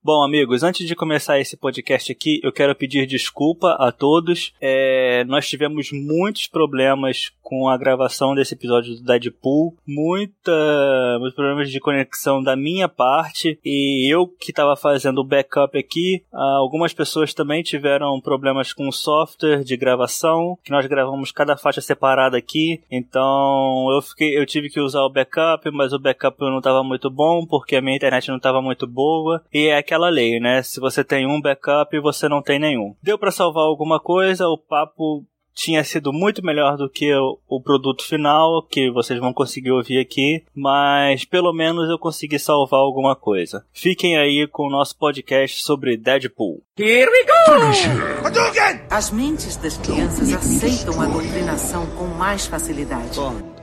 Bom, amigos, antes de começar esse podcast aqui, eu quero pedir desculpa a todos. Nós tivemos muitos problemas com a gravação desse episódio do Deadpool, muitos problemas de conexão da minha parte, e eu que estava fazendo o backup aqui, algumas pessoas também tiveram problemas com o software de gravação, que nós gravamos cada faixa separada aqui, então eu tive que usar o backup, mas o backup não estava muito bom, porque a minha internet não estava muito boa, e é aquela lei, né? Se você tem um backup, você não tem nenhum. Deu para salvar alguma coisa, o papo tinha sido muito melhor do que o produto final, que vocês vão conseguir ouvir aqui, mas pelo menos eu consegui salvar alguma coisa. Fiquem aí com o nosso podcast sobre Deadpool. Here we go! Hadouken! As mentes das crianças aceitam a doutrinação com mais facilidade.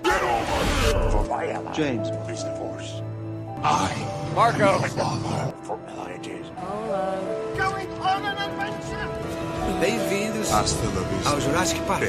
James, please divorce. Marco! Going on an adventure! Bem-vindos ao Jurassic Park.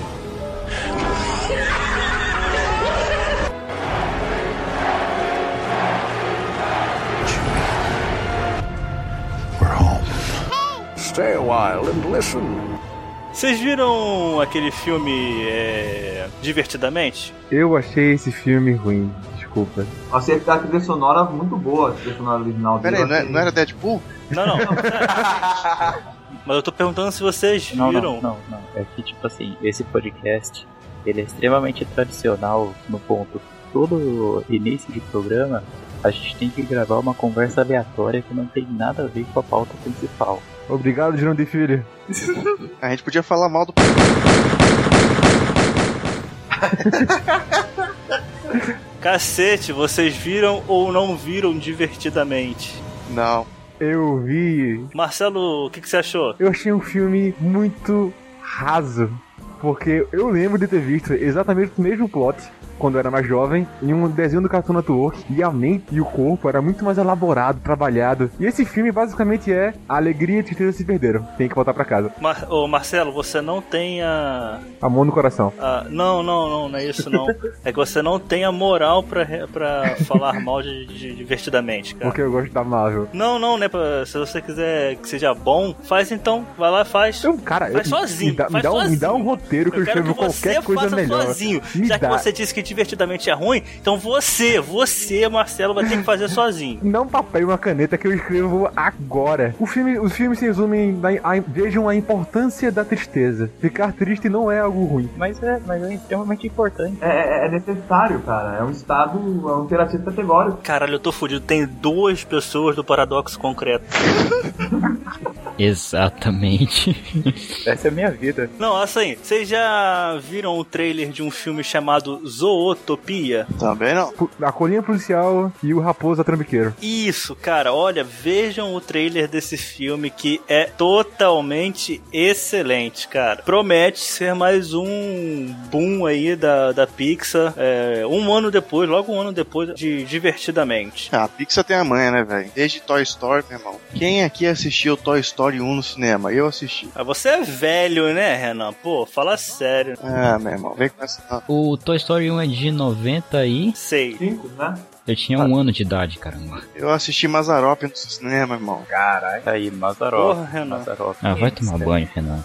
We're home. Stay a while and listen. Vocês viram aquele filme Divertidamente? Eu achei esse filme ruim, desculpa. Achei que a trilha sonora muito boa, a trilha sonora original dele. Peraí, não era Deadpool? Não. Mas eu tô perguntando se vocês viram. Não. É que, tipo assim, esse podcast, ele é extremamente tradicional no ponto. Todo início de programa, a gente tem que gravar uma conversa aleatória que não tem nada a ver com a pauta principal. Obrigado, Girão de Filho. A gente podia falar mal do... Cacete, vocês viram ou não viram Divertidamente? Não. Eu vi... Marcelo, o que você achou? Eu achei um filme muito raso, porque eu lembro de ter visto exatamente o mesmo plot quando eu era mais jovem, em um desenho do Cartoon Network, e a mente e o corpo era muito mais elaborado, trabalhado. E esse filme basicamente é a alegria e a tristeza se perderam. Tem que voltar pra casa. Marcelo, você não tem a... Amor no coração. Não é isso não. É que você não tem a moral pra falar mal de Divertidamente, cara. Porque eu gosto da Marvel. Não, né? Se você quiser que seja bom, faz então. Vai lá, faz. Faz sozinho. Me dá um roteiro que eu escrevo qualquer coisa melhor. Sozinho. Já que você disse que Divertidamente é ruim, então você, Marcelo, vai ter que fazer sozinho. Não papel e uma caneta que eu escrevo agora. Os filmes se resumem vejam a importância da tristeza. Ficar triste não é algo ruim. Mas é extremamente importante. É necessário, cara. É um estado, é um interativo categórico. Caralho, eu tô fudido. Tem 2 pessoas do Paradoxo Concreto. Exatamente. Essa é a minha vida. Não, assim, vocês já viram o trailer de um filme chamado Zootopia? Também não. A Colinha Policial e o Raposa Trambiqueiro. Isso, cara, olha, vejam o trailer desse filme que é totalmente excelente, cara. Promete ser mais um boom aí da Pixar, logo um ano depois de Divertidamente. A Pixar tem a manha, né, velho? Desde Toy Story, meu irmão. Quem aqui assistiu Toy Story 1 no cinema? Eu assisti. Você é velho, né, Renan? Pô, fala sério. Meu irmão, vem com essa... O Toy Story 1 é de 96. 5, né? Eu tinha 1 ano de idade, caramba. Eu assisti Mazzaropi no cinema, irmão. Caralho. Aí, Mazzaropi. Porra, Renan. Vai tomar banho, Renan.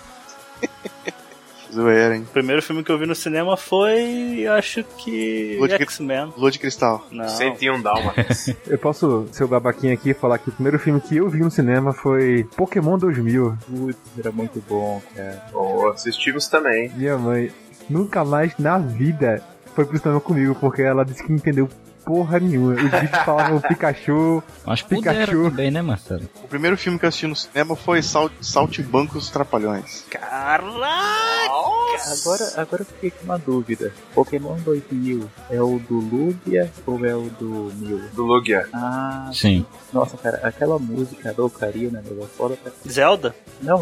Zoeira, hein? O primeiro filme que eu vi no cinema foi, acho que... X-Men. Lua de Cristal. Não. 101 Dálmatas. Eu posso ser o babaquinha aqui e falar que o primeiro filme que eu vi no cinema foi Pokémon 2000. Putz, era muito bom, cara. Bom, assistimos também. Minha mãe nunca mais na vida foi pro cinema comigo, porque ela disse que não entendeu porra nenhuma. Os bichos falavam Pikachu. Acho que puderam também, né, Marcelo? O primeiro filme que eu assisti no cinema foi Saltimbancos Trapalhões. Caraca! Agora eu fiquei com uma dúvida. Pokémon 2000 é o do Lugia ou é o do Mil? Do Lugia. Ah, sim. Nossa, cara, aquela música da Ocarina, né, foda pra... Zelda? Não.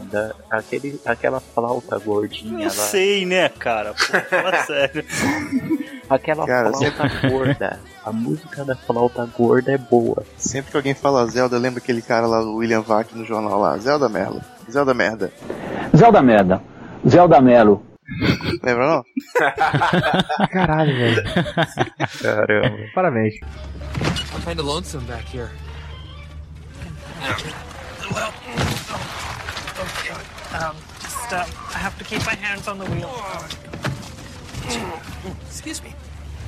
Aquela flauta gordinha Eu lá. sei, né, cara? Pô, fala sério. Aquela flauta gorda. A música da flauta gorda é boa. Sempre que alguém fala Zelda, lembra aquele cara lá, o William Vac no jornal lá. Zelda merda. Zelda merda. Zelda Melo. Lembra não? Caralho, velho. Caramba. Parabéns. I'm kinda lonesome back here. I have to keep my hands on the wheel. Excuse me.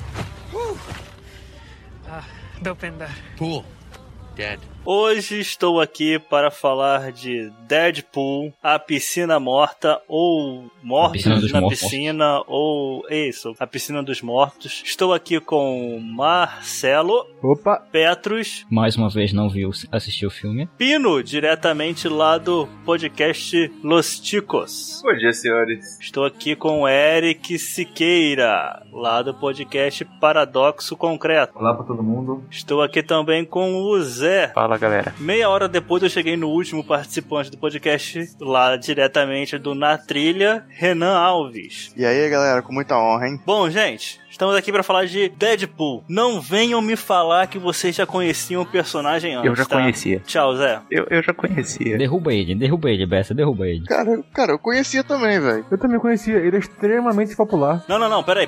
Dopinder. Pool. Dead. Hoje estou aqui para falar de Deadpool, a piscina morta, ou mortos na piscina, ou isso, a piscina dos mortos. Estou aqui com Marcelo. Opa! Petrus. Mais uma vez não assistiu o filme. Pino, diretamente lá do podcast Los Ticos. Bom dia, senhores. Estou aqui com Eric Siqueira, lá do podcast Paradoxo Concreto. Olá pra todo mundo. Estou aqui também com o Zé. Fala, galera. Meia hora depois eu cheguei no último participante do podcast, lá diretamente do Na Trilha, Renan Alves. E aí, galera, com muita honra, hein? Bom, gente, estamos aqui para falar de Deadpool. Não venham me falar que vocês já conheciam o personagem antes, Eu já conhecia. Tchau, Zé. Eu já conhecia. Derruba ele, Bessa, derruba ele. Cara, eu conhecia também, velho. Eu também conhecia, ele é extremamente popular. Não, peraí.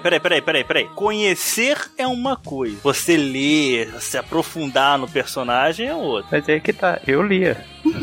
Conhecer é uma coisa. Você ler, se aprofundar no personagem é outra. Mas é que tá, eu lia.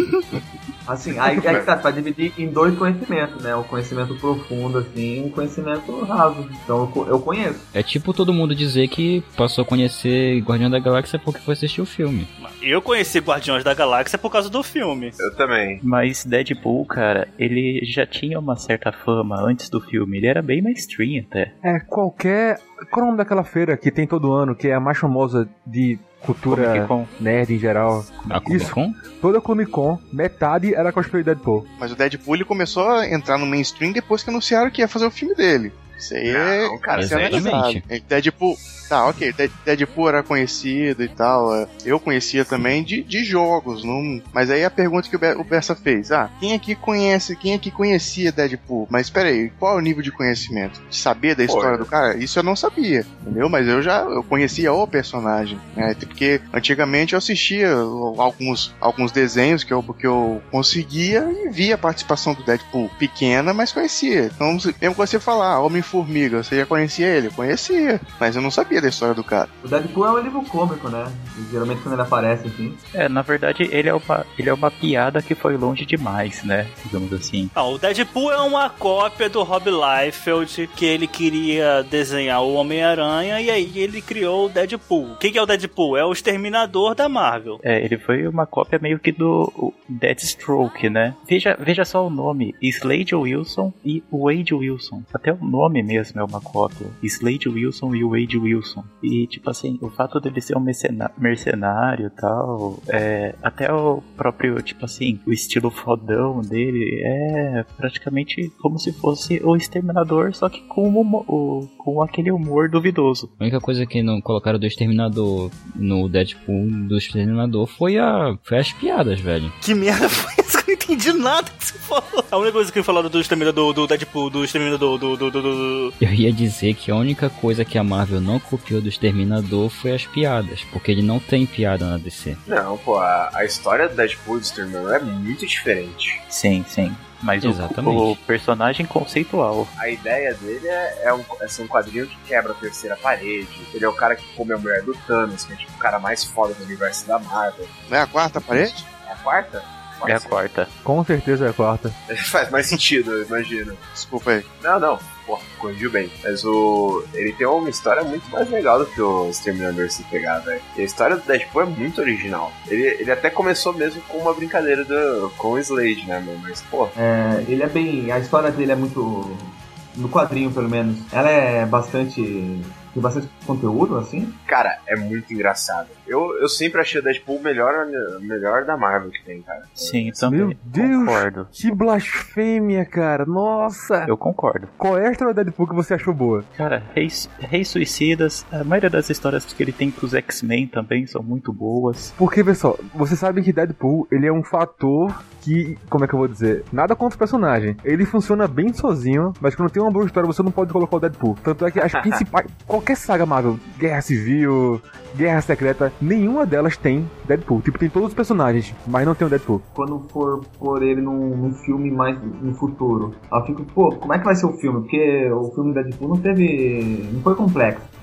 Assim, aí é que tá, pra dividir em dois conhecimentos, né? O conhecimento profundo, assim, e um conhecimento raso. Então eu conheço. É tipo todo mundo dizer que passou a conhecer Guardião da Galáxia porque foi assistir o filme. Eu conheci Guardiões da Galáxia por causa do filme. Eu também. Mas Deadpool, cara, ele já tinha uma certa fama antes do filme. Ele era bem mainstream até. Qual é o nome daquela feira que tem todo ano, que é a mais famosa de cultura nerd em geral? A Comic Con? Toda a Comic Con, metade era cosplay de Deadpool. Mas o Deadpool ele começou a entrar no mainstream depois que anunciaram que ia fazer o filme dele. Isso aí não, cara, exatamente. Deadpool, tá, ok, Deadpool era conhecido e tal, eu conhecia também de jogos, não, mas aí a pergunta que o Bessa fez, quem aqui conhecia Deadpool? Mas peraí, qual é o nível de conhecimento? De saber da história do cara? Isso eu não sabia, entendeu? Mas eu conhecia o personagem, né? Porque antigamente eu assistia alguns desenhos que eu conseguia e via a participação do Deadpool pequena, mas conhecia. Então, mesmo que você falar, Homem-Formiga, você já conhecia ele? Eu conhecia, mas eu não sabia da história do cara. O Deadpool é um livro cômico, né? E, geralmente quando ele aparece, assim... Na verdade, ele é uma piada que foi longe demais, né? Digamos assim. O Deadpool é uma cópia do Rob Liefeld, que ele queria desenhar o Homem-Aranha, e aí ele criou o Deadpool. O que é o Deadpool? É o exterminador da Marvel. Ele foi uma cópia meio que do Deathstroke, né? Veja só o nome, Slade Wilson e Wade Wilson. Até o nome mesmo é uma cópia. Slade Wilson e Wade Wilson. E, tipo assim, o fato dele ser um mercenário e tal, até o próprio, tipo assim, o estilo fodão dele é praticamente como se fosse o Exterminador, só que com aquele humor duvidoso. A única coisa que não colocaram do Exterminador no Deadpool do Exterminador foi as piadas, velho. Que merda foi essa? Eu não entendi nada que você falou. A única coisa que falaram do Exterminador, do Deadpool, do Exterminador, Eu ia dizer que a única coisa que a Marvel não copiou do Exterminador foi as piadas, porque ele não tem piada na DC. Não, pô, a história do Deadpool e do Exterminador é muito diferente. Sim. Mas o personagem conceitual. A ideia dele é ser um quadrinho que quebra a terceira parede. Ele é o cara que come a mulher do Thanos, que é tipo o cara mais foda do universo da Marvel. Não é a quarta parede? É a quarta? É a quarta. Com certeza é a quarta. Faz mais sentido, eu imagino. Desculpa aí. Não. Porra, corrigiu bem. Mas ele tem uma história muito mais legal do que o Exterminador se pegar, velho. E a história do Deadpool é muito original. Ele até começou mesmo com uma brincadeira com o Slade, né, meu? Mas, pô... ele é bem... A história dele é muito... No quadrinho, pelo menos. Ela é bastante... Tem bastante conteúdo, assim? Cara, é muito engraçado. Eu sempre achei o Deadpool o melhor da Marvel que tem, cara. Sim, também. Meu Deus, concordo. Que blasfêmia, cara. Nossa. Eu concordo. Qual é a história do Deadpool que você achou boa? Cara, Reis Suicidas, a maioria das histórias que ele tem pros X-Men também são muito boas. Porque, pessoal, você sabe que Deadpool, ele é um fator que, como é que eu vou dizer? Nada contra o personagem. Ele funciona bem sozinho, mas quando tem uma boa história, você não pode colocar o Deadpool. Tanto é que as principais... Qualquer saga Marvel, Guerra Civil, Guerra Secreta, nenhuma delas tem Deadpool. Tipo, tem todos os personagens, mas não tem o Deadpool. Quando for pôr ele num filme mais no futuro, eu fico, como é que vai ser o filme? Porque o filme do Deadpool não foi complexo.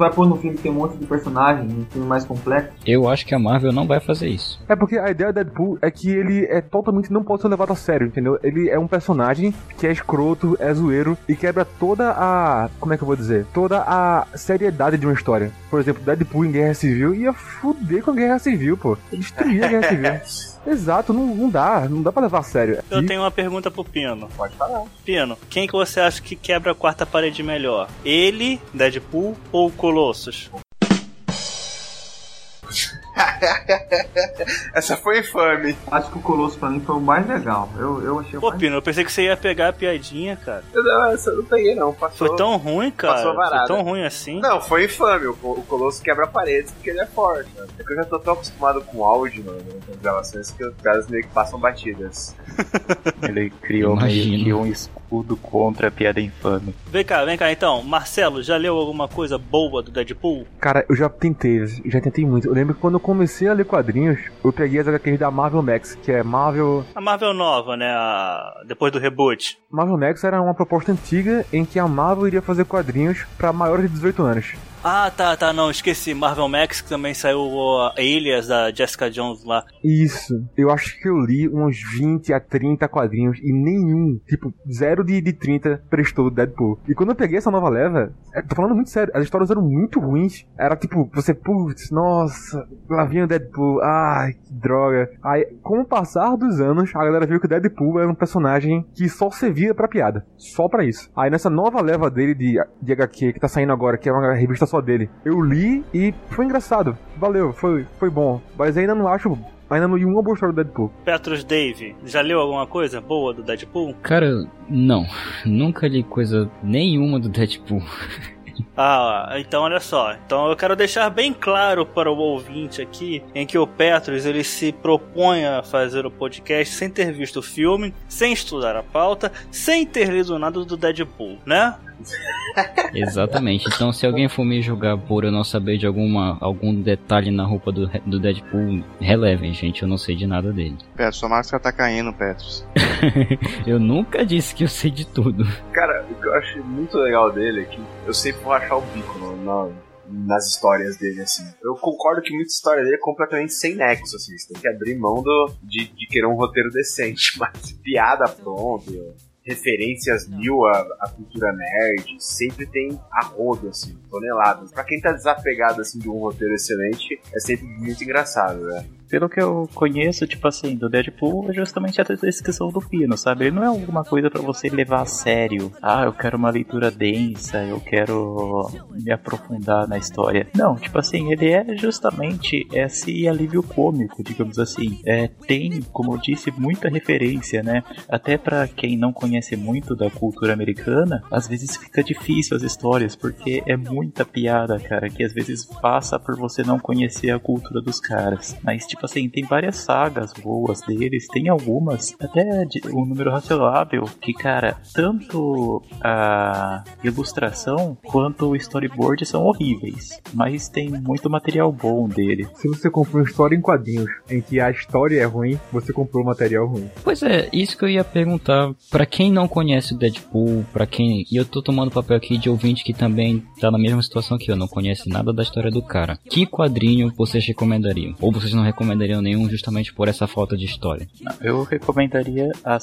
vai pôr no filme que tem um monte de personagem, um filme mais complexo. Eu acho que a Marvel não vai fazer isso. É porque a ideia do Deadpool é que ele é totalmente não pode ser levado a sério, entendeu? Ele é um personagem que é escroto, é zoeiro e quebra toda a... como é que eu vou dizer? Toda a seriedade de uma história. Por exemplo, Deadpool em Guerra Civil ia fuder com a Guerra Civil, pô. Ele destruía a Guerra Civil. Exato, não dá pra levar a sério. Eu tenho uma pergunta pro Pino. Pode falar. Pino, quem que você acha que quebra a quarta parede melhor? Ele, Deadpool ou o Colossus? Essa foi infame. Acho que o Colosso pra mim foi o mais legal. Eu achei o Pô, mais... Pino, eu pensei que você ia pegar a piadinha, cara. Não, essa eu não peguei não. Passou, foi tão ruim, cara? Passou varada. Foi tão ruim assim? Não, foi infame. O Colosso quebra paredes porque ele é forte, né? É que eu já tô tão acostumado com áudio, mano, nas gravações, que os caras meio que passam batidas. Ele criou meio que um escudo contra a piada infame. Vem cá, então. Marcelo, já leu alguma coisa boa do Deadpool? Cara, eu já tentei muito. Eu lembro que quando eu comecei a ler quadrinhos, eu peguei as HQs da Marvel Max, que é Marvel... A Marvel nova, né? Depois do reboot. Marvel Max era uma proposta antiga em que a Marvel iria fazer quadrinhos pra maiores de 18 anos. Ah, tá, não, esqueci. Marvel Max, que também saiu a Alias da Jessica Jones lá. Isso. Eu acho que eu li uns 20 a 30 quadrinhos e nenhum, tipo, 0 de 30 prestou do Deadpool. E quando eu peguei essa nova leva, tô falando muito sério, as histórias eram muito ruins. Era tipo, você, putz, nossa, lá vinha o Deadpool, ai, que droga. Aí, com o passar dos anos, a galera viu que o Deadpool era um personagem que só servia pra piada. Só pra isso. Aí nessa nova leva dele de HQ que tá saindo agora, que é uma revista só dele, eu li e foi engraçado. Valeu, foi bom. Mas ainda não li uma boa história do Deadpool. Petrus Dave, já leu alguma coisa boa do Deadpool? Cara, não. Nunca li coisa nenhuma do Deadpool. Ah, então olha só. Então eu quero deixar bem claro para o ouvinte aqui, em que o Petrus, ele se propõe a fazer o podcast sem ter visto o filme, sem estudar a pauta, sem ter lido nada do Deadpool, né? Exatamente. Então se alguém for me julgar por eu não saber de algum detalhe na roupa do Deadpool, relevem, gente, eu não sei de nada dele. Petros, sua máscara tá caindo, Petros. Eu nunca disse que eu sei de tudo. Cara, o que eu acho muito legal dele é que eu sempre vou achar o bico nas histórias dele, assim. Eu concordo que muita história dele é completamente sem nexo, assim. Você tem que abrir mão de querer um roteiro decente, mas piada pronta, referências mil à cultura nerd, sempre tem a rodo, assim, toneladas. Pra quem tá desapegado, assim, de um roteiro excelente, é sempre muito engraçado, né? Pelo que eu conheço, tipo assim, do Deadpool, é justamente a descrição do Pino, sabe? Ele não é alguma coisa pra você levar a sério. Ah, eu quero uma leitura densa, eu quero me aprofundar na história. Não, tipo assim, ele é justamente esse alívio cômico, digamos assim. Tem, como eu disse, muita referência, né? Até pra quem não conhece muito da cultura americana, às vezes fica difícil as histórias, porque é muita piada, cara, que às vezes passa por você não conhecer a cultura dos caras. Mas, tipo assim, tem várias sagas boas deles, tem algumas, até um número razoável, que, cara, tanto a ilustração quanto o storyboard são horríveis, mas tem muito material bom dele. Se você comprou uma história em quadrinhos em que a história é ruim, você comprou material ruim. Pois é, isso que eu ia perguntar. Pra quem não conhece o Deadpool, e eu tô tomando papel aqui de ouvinte que também tá na mesma situação que eu, não conhece nada da história do cara, que quadrinho vocês recomendariam? Ou vocês não recomendariam nenhum justamente por essa falta de história? Não, eu recomendaria a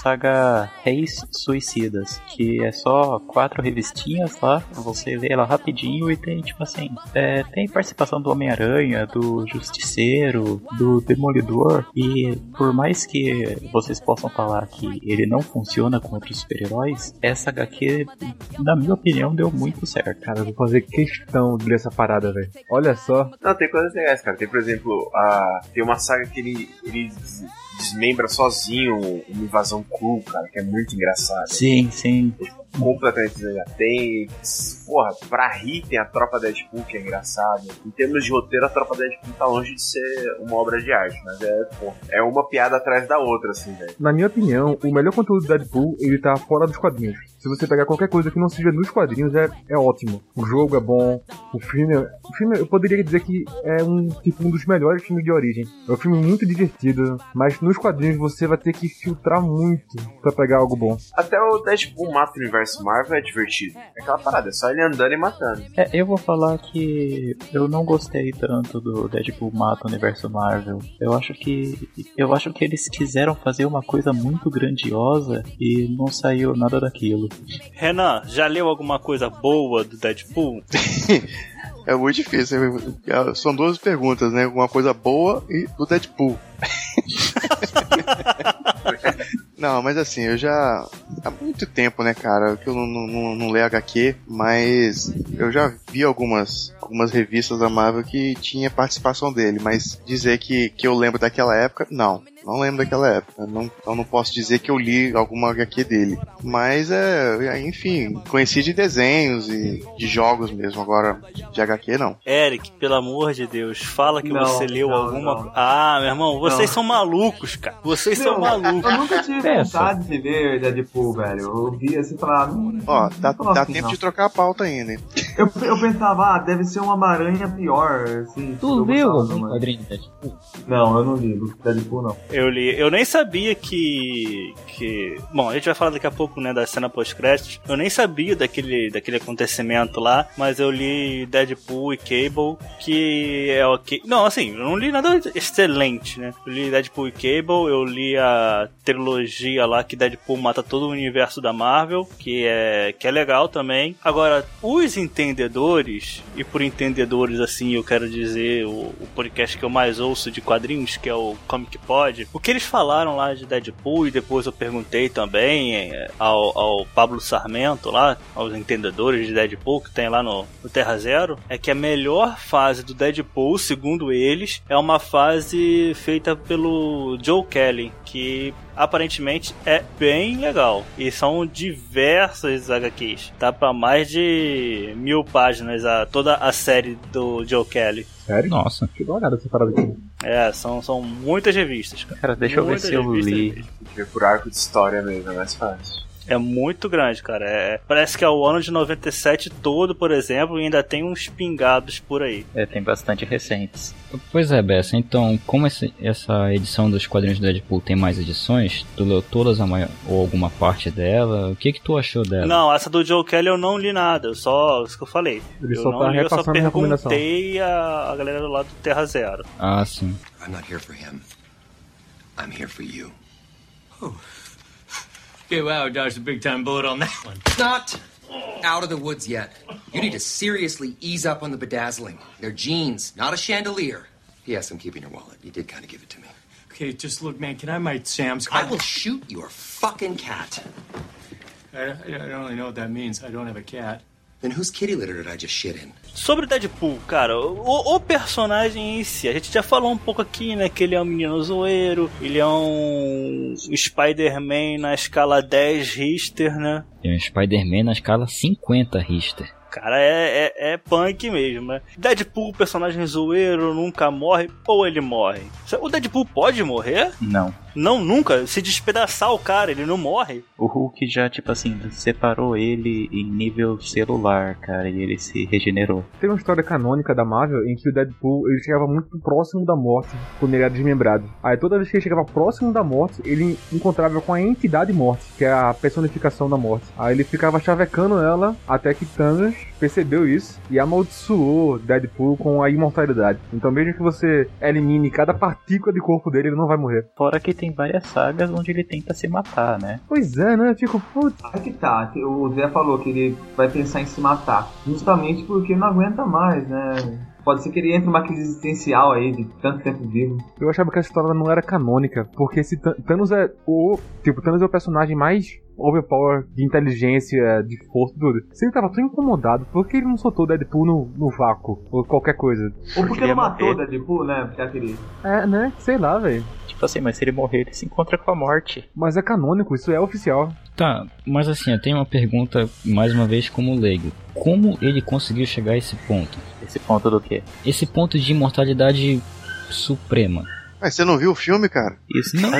saga Reis Suicidas, que é só 4 revistinhas lá, você lê ela rapidinho e tem, tipo assim, tem participação do Homem-Aranha, do Justiceiro, do Demolidor, e por mais que vocês possam falar que ele não funciona com outros super-heróis, essa HQ, na minha opinião, deu muito certo. Cara, eu vou fazer questão de ler essa parada, velho. Olha só. Não, tem coisas legais, cara. Tem, por exemplo, tem uma saga que ele desmembra sozinho uma invasão cru, cara, que é muito engraçado. Sim, sim. Completamente desmembrado. Tem, porra, pra rir tem a Tropa Deadpool, que é engraçado. Em termos de roteiro, a Tropa Deadpool tá longe de ser uma obra de arte, mas é uma piada atrás da outra, assim, velho. Na minha opinião, o melhor conteúdo do Deadpool, ele tá fora dos quadrinhos. Se você pegar qualquer coisa que não seja nos quadrinhos, é ótimo. O jogo é bom, o filme eu poderia dizer que é um dos melhores filmes de origem. É um filme muito divertido, mas nos quadrinhos você vai ter que filtrar muito pra pegar algo bom. Até o Deadpool mata o universo universo Marvel é divertido. É aquela parada, é só ele andando e matando. Eu vou falar que eu não gostei tanto do Deadpool mata o universo Marvel. Eu acho que eles quiseram fazer uma coisa muito grandiosa e não saiu nada daquilo. Renan, já leu alguma coisa boa do Deadpool? É muito difícil. São duas perguntas, né? Uma coisa boa e do Deadpool. Não, mas assim, eu já... Há muito tempo, né, cara, que eu não leio HQ, mas eu já vi algumas revistas da Marvel que tinha participação dele, mas dizer que eu lembro daquela época, não lembro daquela época. Então não posso dizer que eu li alguma HQ dele. Mas enfim, conheci de desenhos e de jogos mesmo, agora de HQ não. Eric, pelo amor de Deus, fala que você leu alguma... Ah, meu irmão, vocês são malucos, cara. Vocês são malucos. Eu nunca tive vontade de ver Deadpool, velho. Eu vi assim e falava... Ó, dá tempo de trocar a pauta ainda, hein? Eu pensava, deve ser uma aranha pior, assim. Tu leu algum quadrinho de Deadpool? Não, eu não li Deadpool, não. Eu li. Eu nem sabia que... Bom, a gente vai falar daqui a pouco, né, da cena pós-créditos. Eu nem sabia daquele acontecimento lá, mas eu li Deadpool e Cable, que é ok. Não, assim, eu não li nada excelente, né? Eu li Deadpool e Cable, eu li a trilogia lá que Deadpool mata todo o universo da Marvel, que é legal também. Agora, os entendedores, e por entendedores, assim, eu quero dizer o podcast que eu mais ouço de quadrinhos, que é o Comic Pod, o que eles falaram lá de Deadpool, e depois eu perguntei também ao Pablo Sarmento lá, aos entendedores de Deadpool que tem lá no Terra Zero, é que a melhor fase do Deadpool, segundo eles, é uma fase feita pelo Joe Kelly, que aparentemente é bem legal. E são diversas HQs. Dá pra mais de 1000 páginas toda a série do Joe Kelly. Sério? Nossa, que dourada essa parada aqui. São muitas revistas, cara. Cara, deixa eu ver se eu li. Ver por arco de história mesmo, é mais fácil. É muito grande, cara. Parece que é o ano de 97 todo, por exemplo, e ainda tem uns pingados por aí. Tem bastante recentes. Pois é, Bessa. Então, como essa edição dos quadrinhos do Deadpool tem mais edições, tu leu todas ou alguma parte dela? O que tu achou dela? Não, essa do Joe Kelly eu não li nada. Só isso que eu falei. Ele eu só não tá li, eu só repassando a recomendação. perguntei a galera lá do Terra Zero. Ah, sim. I'm not here for him. I'm here for you. Okay, wow, I dodged a big-time bullet on that one. Not out of the woods yet. You need to seriously ease up on the bedazzling. They're jeans, not a chandelier. P.S. I'm keeping your wallet. You did kind of give it to me. Okay, just look, man, can I my Sam's I will shoot your fucking cat. I don't really know what that means. I don't have a cat. Then whose kitty litter did I just shit in? Sobre o Deadpool, cara, o personagem em si, a gente já falou um pouco aqui, né, que ele é um menino zoeiro, ele é um Spider-Man na escala 10 Richter, né? É um Spider-Man na escala 50 Richter. Cara, é punk mesmo, né? Deadpool, personagem zoeiro, nunca morre, ou ele morre? O Deadpool pode morrer? Não. Não, nunca. Se despedaçar o cara, ele não morre. O Hulk já, tipo assim, separou ele em nível celular, cara, e ele se regenerou. Tem uma história canônica da Marvel em que o Deadpool ele chegava muito próximo da morte quando ele era desmembrado. Aí toda vez que ele chegava próximo da morte, ele encontrava com a entidade morte, que é a personificação da morte. Aí ele ficava chavecando ela até que Thanos percebeu isso e amaldiçoou Deadpool com a imortalidade. Então mesmo que você elimine cada partícula de corpo dele, ele não vai morrer. Fora que tem várias sagas onde ele tenta se matar, né? Pois é, né? Eu fico, putz. Aí que tá, o Zé falou que ele vai pensar em se matar. Justamente porque não aguenta mais, né? Pode ser que ele entre numa crise existencial aí, de tanto tempo vivo. Eu achava que essa história não era canônica, porque esse Thanos é Thanos é o personagem mais overpower de inteligência, de força, tudo. Se ele tava tão incomodado, por que ele não soltou o Deadpool no vácuo? Ou qualquer coisa? Ou porque ele matou o Deadpool, né? Porque aquele... né? Sei lá, velho. Tipo assim, mas se ele morrer, ele se encontra com a morte. Mas é canônico, isso é oficial. Tá, mas assim, eu tenho uma pergunta, mais uma vez, como leigo. Como ele conseguiu chegar a esse ponto? Esse ponto do quê? Esse ponto de imortalidade suprema. Mas você não viu o filme, cara? Isso não.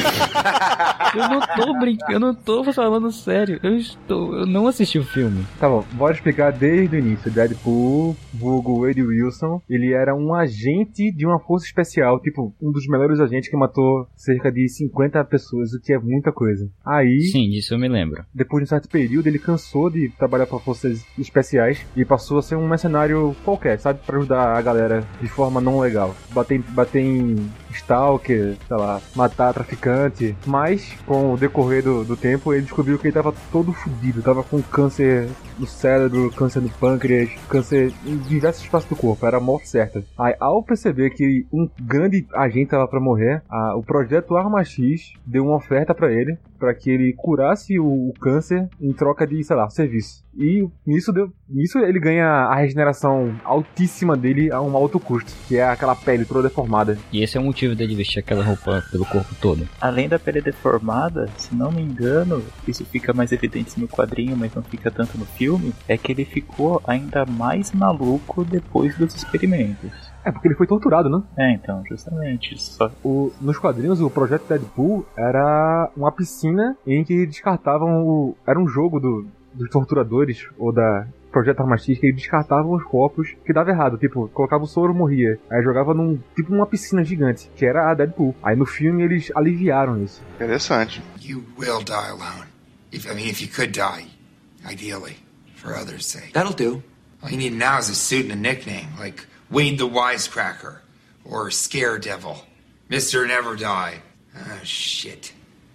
Eu não tô brincando, eu não tô falando sério. Eu não assisti o filme. Tá bom, bora explicar desde o início. Deadpool, vulgo Wade Wilson, ele era um agente de uma força especial, tipo, um dos melhores agentes que matou cerca de 50 pessoas, o que é muita coisa. Aí... Sim, disso eu me lembro. Depois de um certo período, ele cansou de trabalhar para forças especiais e passou a ser um mercenário qualquer, sabe? Pra ajudar a galera de forma não legal. Bater em stalker, sei lá, matar traficante. Mas, com o decorrer do tempo, ele descobriu que ele tava todo fodido. Tava com câncer no cérebro, câncer no pâncreas, câncer em diversos espaços do corpo. Era a morte certa. Aí, ao perceber que um grande agente tava pra morrer, o projeto Arma X deu uma oferta pra ele, para que ele curasse o câncer em troca de, sei lá, serviço. E nisso ele ganha a regeneração altíssima dele a um alto custo, que é aquela pele toda deformada. E esse é o motivo dele vestir aquela roupa pelo corpo todo. Além da pele deformada, se não me engano, isso fica mais evidente no quadrinho, mas não fica tanto no filme, é que ele ficou ainda mais maluco depois dos experimentos. É, porque ele foi torturado, né? É, então, justamente. Nos quadrinhos, o projeto Deadpool era uma piscina em que descartavam era um jogo dos torturadores, ou da Projeto Arma X, que eles descartavam os corpos que dava errado. Tipo, colocava o soro, morria. Aí jogava uma piscina gigante, que era a Deadpool. Aí no filme eles aliviaram isso. Interessante. You will die alone. If you could die, ideally, for others' sake. That'll do. All you need now is a suit and a nickname, like Wade the Wisecracker, or Scare Devil, Mr. Never Die. Oh, shit.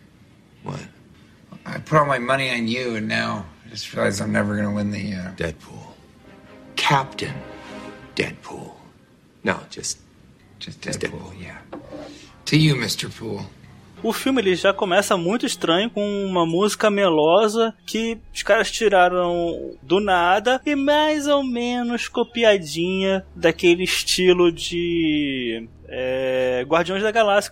What? I put all my money on you, and now I just realized I'm never gonna win the, Deadpool. Captain Deadpool. No, just Deadpool, yeah. To you, Mr. Poole. O filme ele já começa muito estranho, com uma música melosa que os caras tiraram do nada e mais ou menos copiadinha daquele estilo de Guardiões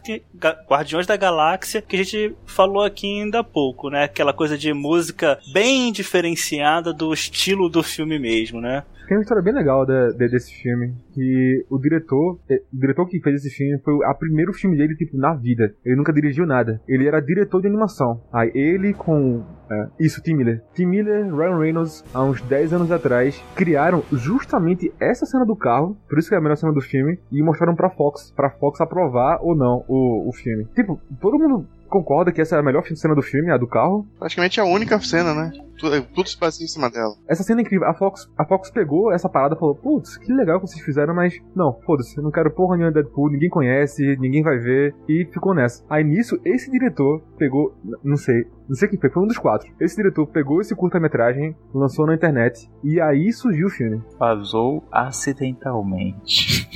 da Galáxia que a gente falou aqui ainda há pouco, né? Aquela coisa de música bem diferenciada do estilo do filme mesmo, né? Tem uma história bem legal desse filme, que o diretor que fez esse filme foi o primeiro filme dele, tipo, na vida. Ele nunca dirigiu nada. Ele era diretor de animação. Aí ele com... Tim Miller, Ryan Reynolds, há uns 10 anos atrás, criaram justamente essa cena do carro, por isso que é a melhor cena do filme, e mostraram pra Fox aprovar ou não o filme. Tipo, todo mundo concorda que essa é a melhor cena do filme, a do carro. Praticamente a única cena, né? Tudo se baseia em cima dela. Essa cena é incrível. A Fox pegou essa parada e falou: putz, que legal que vocês fizeram, mas não, foda-se, eu não quero porra nenhuma de Deadpool, ninguém conhece, ninguém vai ver. E ficou nessa. Aí nisso, esse diretor pegou, não sei quem foi um dos 4. Esse diretor pegou esse curta-metragem, lançou na internet, e aí surgiu o filme. Vazou acidentalmente.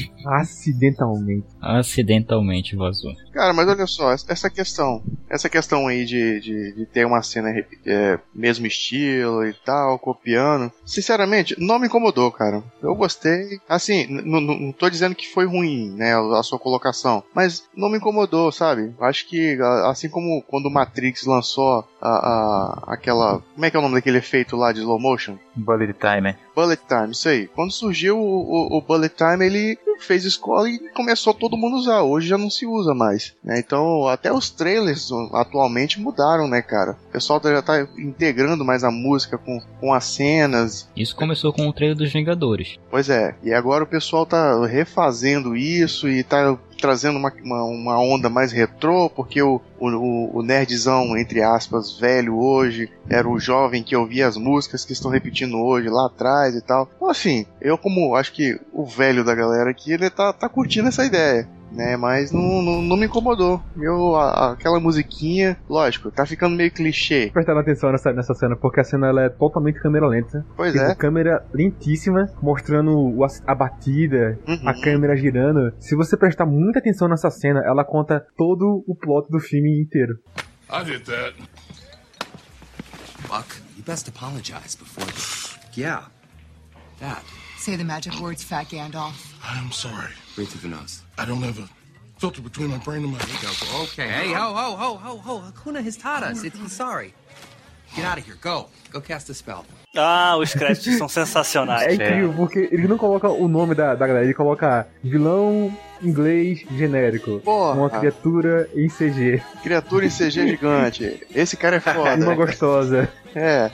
Acidentalmente vazou. Cara, mas olha só, essa questão aí de ter uma cena mesmo estilo e tal, copiando, sinceramente, não me incomodou, cara. Eu gostei. Assim, não tô dizendo que foi ruim, né, a sua colocação, mas não me incomodou, sabe? Acho que, assim como quando o Matrix lançou aquela... Como é que é o nome daquele efeito lá de slow motion? Bullet Time. Bullet Time, isso aí. Quando surgiu o Bullet Time, ele fez escola e começou todo mundo a usar. Hoje já não se usa mais, né? Então, até os trailers atualmente mudaram, né, cara? O pessoal já tá integrando mais a música com as cenas. Isso começou com o trailer dos Vingadores. Pois é, e agora o pessoal tá refazendo isso e tá trazendo uma onda mais retrô, porque o nerdzão, entre aspas, velho hoje, era o jovem que ouvia as músicas que estão repetindo hoje, lá atrás e tal. Então, assim, eu como acho que o velho da galera aqui, ele tá curtindo essa ideia, né, mas não me incomodou. Aquela musiquinha, lógico, tá ficando meio clichê. Prestando atenção nessa cena, porque a cena ela é totalmente câmera lenta. Pois tipo, é. Câmera lentíssima, mostrando a batida, a câmera girando. Se você prestar muita atenção nessa cena, ela conta todo o plot do filme inteiro. I did that. Buck, you best apologize before... Yeah. That. Say the magic words, Fat Gandalf. I'm sorry. Breathe through the nose. I don't have a filter between my brain and my... Okay, hey, ho. Hakuna has taught us. He's sorry. Get out of here. Go. Go cast a spell. Ah, os créditos são sensacionais. É incrível, porque ele não coloca o nome da galera, ele coloca vilão inglês genérico. Porra. Uma criatura em CG. Criatura em CG gigante. Esse cara é foda. Uma gostosa. É.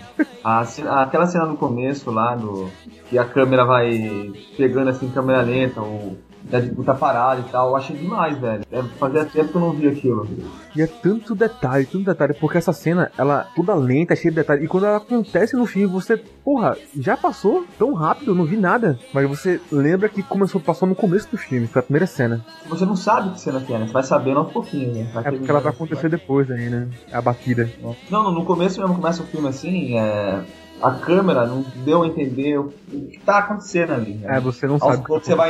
Aquela cena no começo lá, que a câmera vai pegando assim, câmera lenta, o Deadpool tá parado e tal, eu achei demais, velho. Fazia tempo que eu não vi aquilo. E é tanto detalhe, porque essa cena, ela toda lenta, cheia de detalhe. E quando ela acontece no filme, você, porra, já passou tão rápido, eu não vi nada. Mas você lembra que passou no começo do filme, foi a primeira cena. Você não sabe que cena que é, né? Você vai sabendo aos pouquinhos, né? É porque ela vai acontecer depois aí, né? A batida. Não, no começo mesmo, começa o filme assim, a câmera não deu a entender o que tá acontecendo ali. Né? Você não sabe.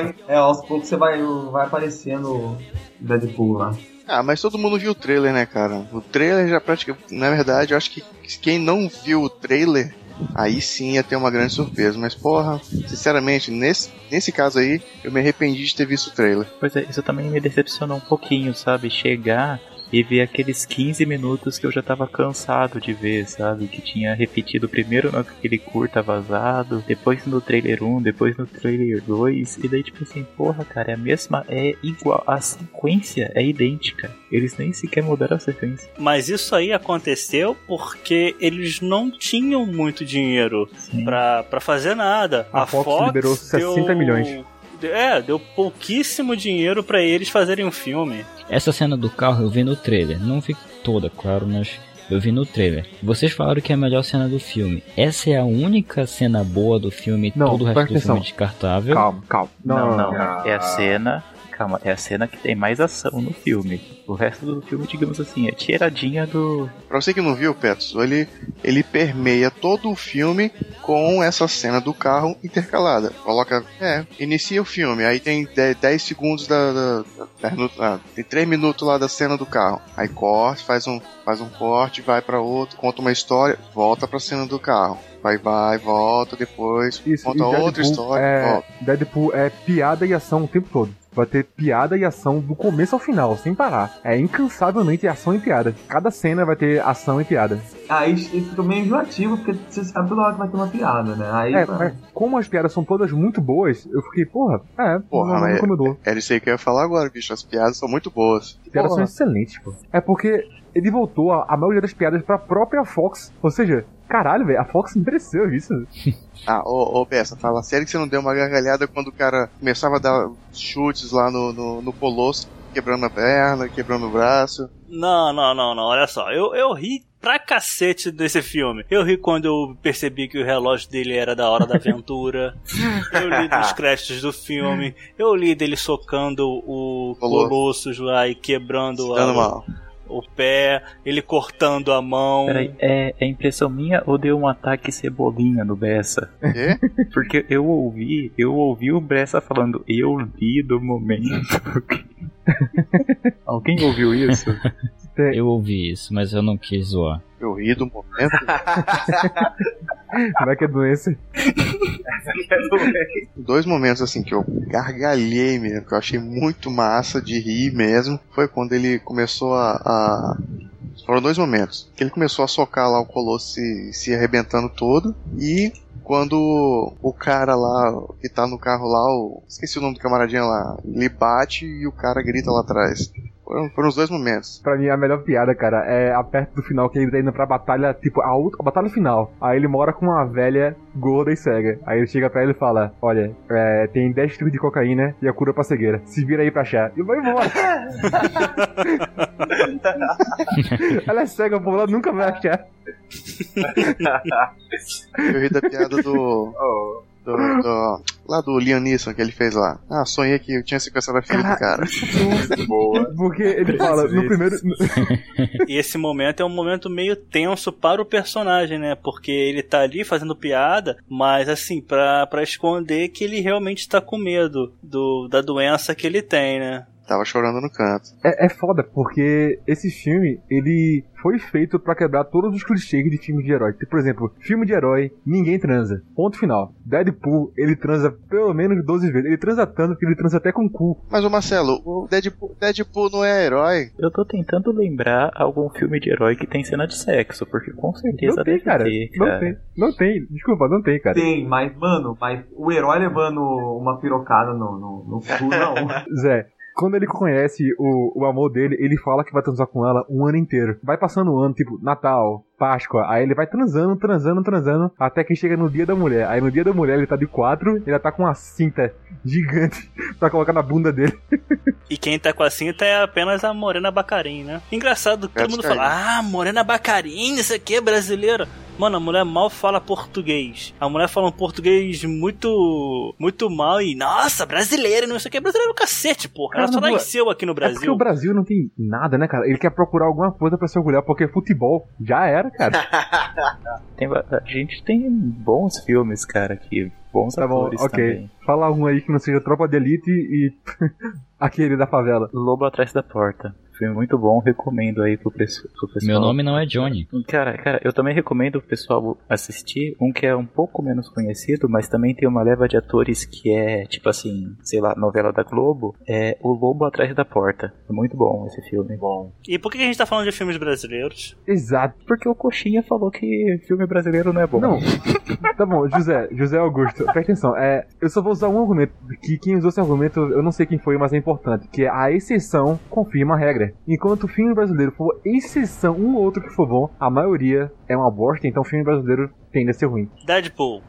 Aos poucos você vai aparecendo o Deadpool lá. Ah, mas todo mundo viu o trailer, né, cara? O trailer já praticamente... Na verdade, eu acho que quem não viu o trailer, aí sim ia ter uma grande surpresa. Mas, porra, sinceramente, nesse caso aí, eu me arrependi de ter visto o trailer. Pois é, isso também me decepcionou um pouquinho, sabe? Chegar e ver aqueles 15 minutos que eu já tava cansado de ver, sabe? Que tinha repetido primeiro naquele curta vazado, depois no trailer 1, depois no trailer 2, e daí tipo assim, porra, cara, é a mesma, é igual, a sequência é idêntica. Eles nem sequer mudaram a sequência. Mas isso aí aconteceu porque eles não tinham muito dinheiro pra fazer nada. A Fox liberou 60 milhões. Deu pouquíssimo dinheiro pra eles fazerem um filme. Essa cena do carro eu vi no trailer. Não vi toda, claro, mas eu vi no trailer. Vocês falaram que é a melhor cena do filme. Essa é a única cena boa do filme, não, todo o resto do filme é descartável? Calma. Não. É a cena... Calma, é a cena que tem mais ação no filme. O resto do filme, digamos assim, é tiradinha do... Pra você que não viu, Petros, ele permeia todo o filme com essa cena do carro intercalada. Coloca, inicia o filme, aí tem 10 segundos tem 3 minutos lá da cena do carro. Aí corte, faz um corte, vai pra outro, conta uma história, volta pra cena do carro. Vai, volta depois, conta outra história, volta. Deadpool é piada e ação o tempo todo. Vai ter piada e ação do começo ao final, sem parar. É incansavelmente ação e piada. Cada cena vai ter ação e piada. Aí fica meio enjoativo, porque você sabe toda hora que vai ter uma piada, né? Aí, mas como as piadas são todas muito boas, eu fiquei, porra, não incomodou. Era isso aí que eu ia falar agora, bicho. As piadas são muito boas. As piadas são excelentes, pô. É porque ele voltou a maioria das piadas pra própria Fox. Ou seja, caralho, velho, a Fox mereceu isso. Ô Bessa, fala sério que você não deu uma gargalhada quando o cara começava a dar chutes lá no Colosso, quebrando a perna, quebrando o braço? Não, olha só, eu ri pra cacete desse filme. Eu ri quando eu percebi que o relógio dele era da Hora da Aventura. Eu li dos créditos do filme. Eu li dele socando o Colossus lá e quebrando o pé, ele cortando a mão. Peraí, é impressão minha ou deu um ataque cebolinha no Bessa? Quê? Porque eu ouvi o Bessa falando, eu li do momento. Alguém ouviu isso? Eu ouvi isso, mas eu não quis zoar. Eu ri do momento? Vai que é doença. 2 momentos assim que eu gargalhei mesmo, que eu achei muito massa de rir mesmo, foi quando ele começou Foram 2 momentos. Que ele começou a socar lá o Colosso se arrebentando todo, e quando o cara lá, que tá no carro lá, esqueci o nome do camaradinha lá, ele bate e o cara grita lá atrás. Foram os 2 momentos. Pra mim, a melhor piada, cara, é a perto do final, que ele tá indo pra batalha, tipo, a batalha final. Aí ele mora com uma velha gorda e cega. Aí ele chega pra ela e fala, olha, tem 10 tipos de cocaína e a cura pra cegueira. Se vira aí pra achar. E vai embora. Ela é cega, pô, ela nunca vai achar. Eu ri da piada lá do Liam Neeson que ele fez lá. Sonhei que eu tinha sequestrado a filha do cara. Boa. Porque ele fala no primeiro... E esse momento é um momento meio tenso para o personagem, né? Porque ele tá ali fazendo piada, mas assim, pra esconder que ele realmente tá com medo da doença que ele tem, né? Tava chorando no canto. É foda, porque esse filme, ele foi feito pra quebrar todos os clichês de filme de herói. Por exemplo, filme de herói, ninguém transa. Ponto final. Deadpool, ele transa pelo menos 12 vezes. Ele transa tanto que ele transa até com o cu. Mas, ô Marcelo, o Deadpool não é herói. Eu tô tentando lembrar algum filme de herói que tem cena de sexo, porque com certeza não tem, deve cara. ter, cara. Não tem. Desculpa, não tem, cara. Tem, mas, mano, o herói levando uma pirocada no cu, não. Zé, quando ele conhece o amor dele, ele fala que vai transar com ela um ano inteiro. Vai passando o ano, tipo, Natal, Páscoa, aí ele vai transando, até que chega no dia da mulher. Aí no dia da mulher ele tá de 4, ele tá com uma cinta gigante pra colocar na bunda dele. E quem tá com a cinta é apenas a Morena Baccarin, né? Engraçado, todo mundo fala, Morena Baccarin, isso aqui é brasileira. Mano, a mulher mal fala português. A mulher fala um português muito mal e, nossa, brasileira, não sei o que. Brasileira é o cacete, porra. Ela só nasceu aqui no Brasil. É porque o Brasil não tem nada, né, cara? Ele quer procurar alguma coisa pra se orgulhar, porque futebol já era, cara. A gente tem bons filmes, cara, aqui. Bons atores também. Fala um aí que não seja Tropa de Elite e aquele da favela. Lobo Atrás da Porta. Filme muito bom, recomendo aí pro pessoal. Meu nome não é Johnny. Cara, eu também recomendo pro pessoal assistir um que é um pouco menos conhecido, mas também tem uma leva de atores que é, tipo assim, sei lá, novela da Globo. É O Lobo Atrás da Porta. É muito bom esse filme. Bom. E por que a gente tá falando de filmes brasileiros? Exato. Porque o Coxinha falou que filme brasileiro não é bom. Não. Tá bom, José Augusto, presta atenção. Eu só vou usar um argumento, que quem usou esse argumento, eu não sei quem foi, mas é importante, que é a exceção confirma a regra. Enquanto o filme brasileiro for exceção, um ou outro que for bom, a maioria é uma bosta, então o filme brasileiro tende a ser ruim. Deadpool.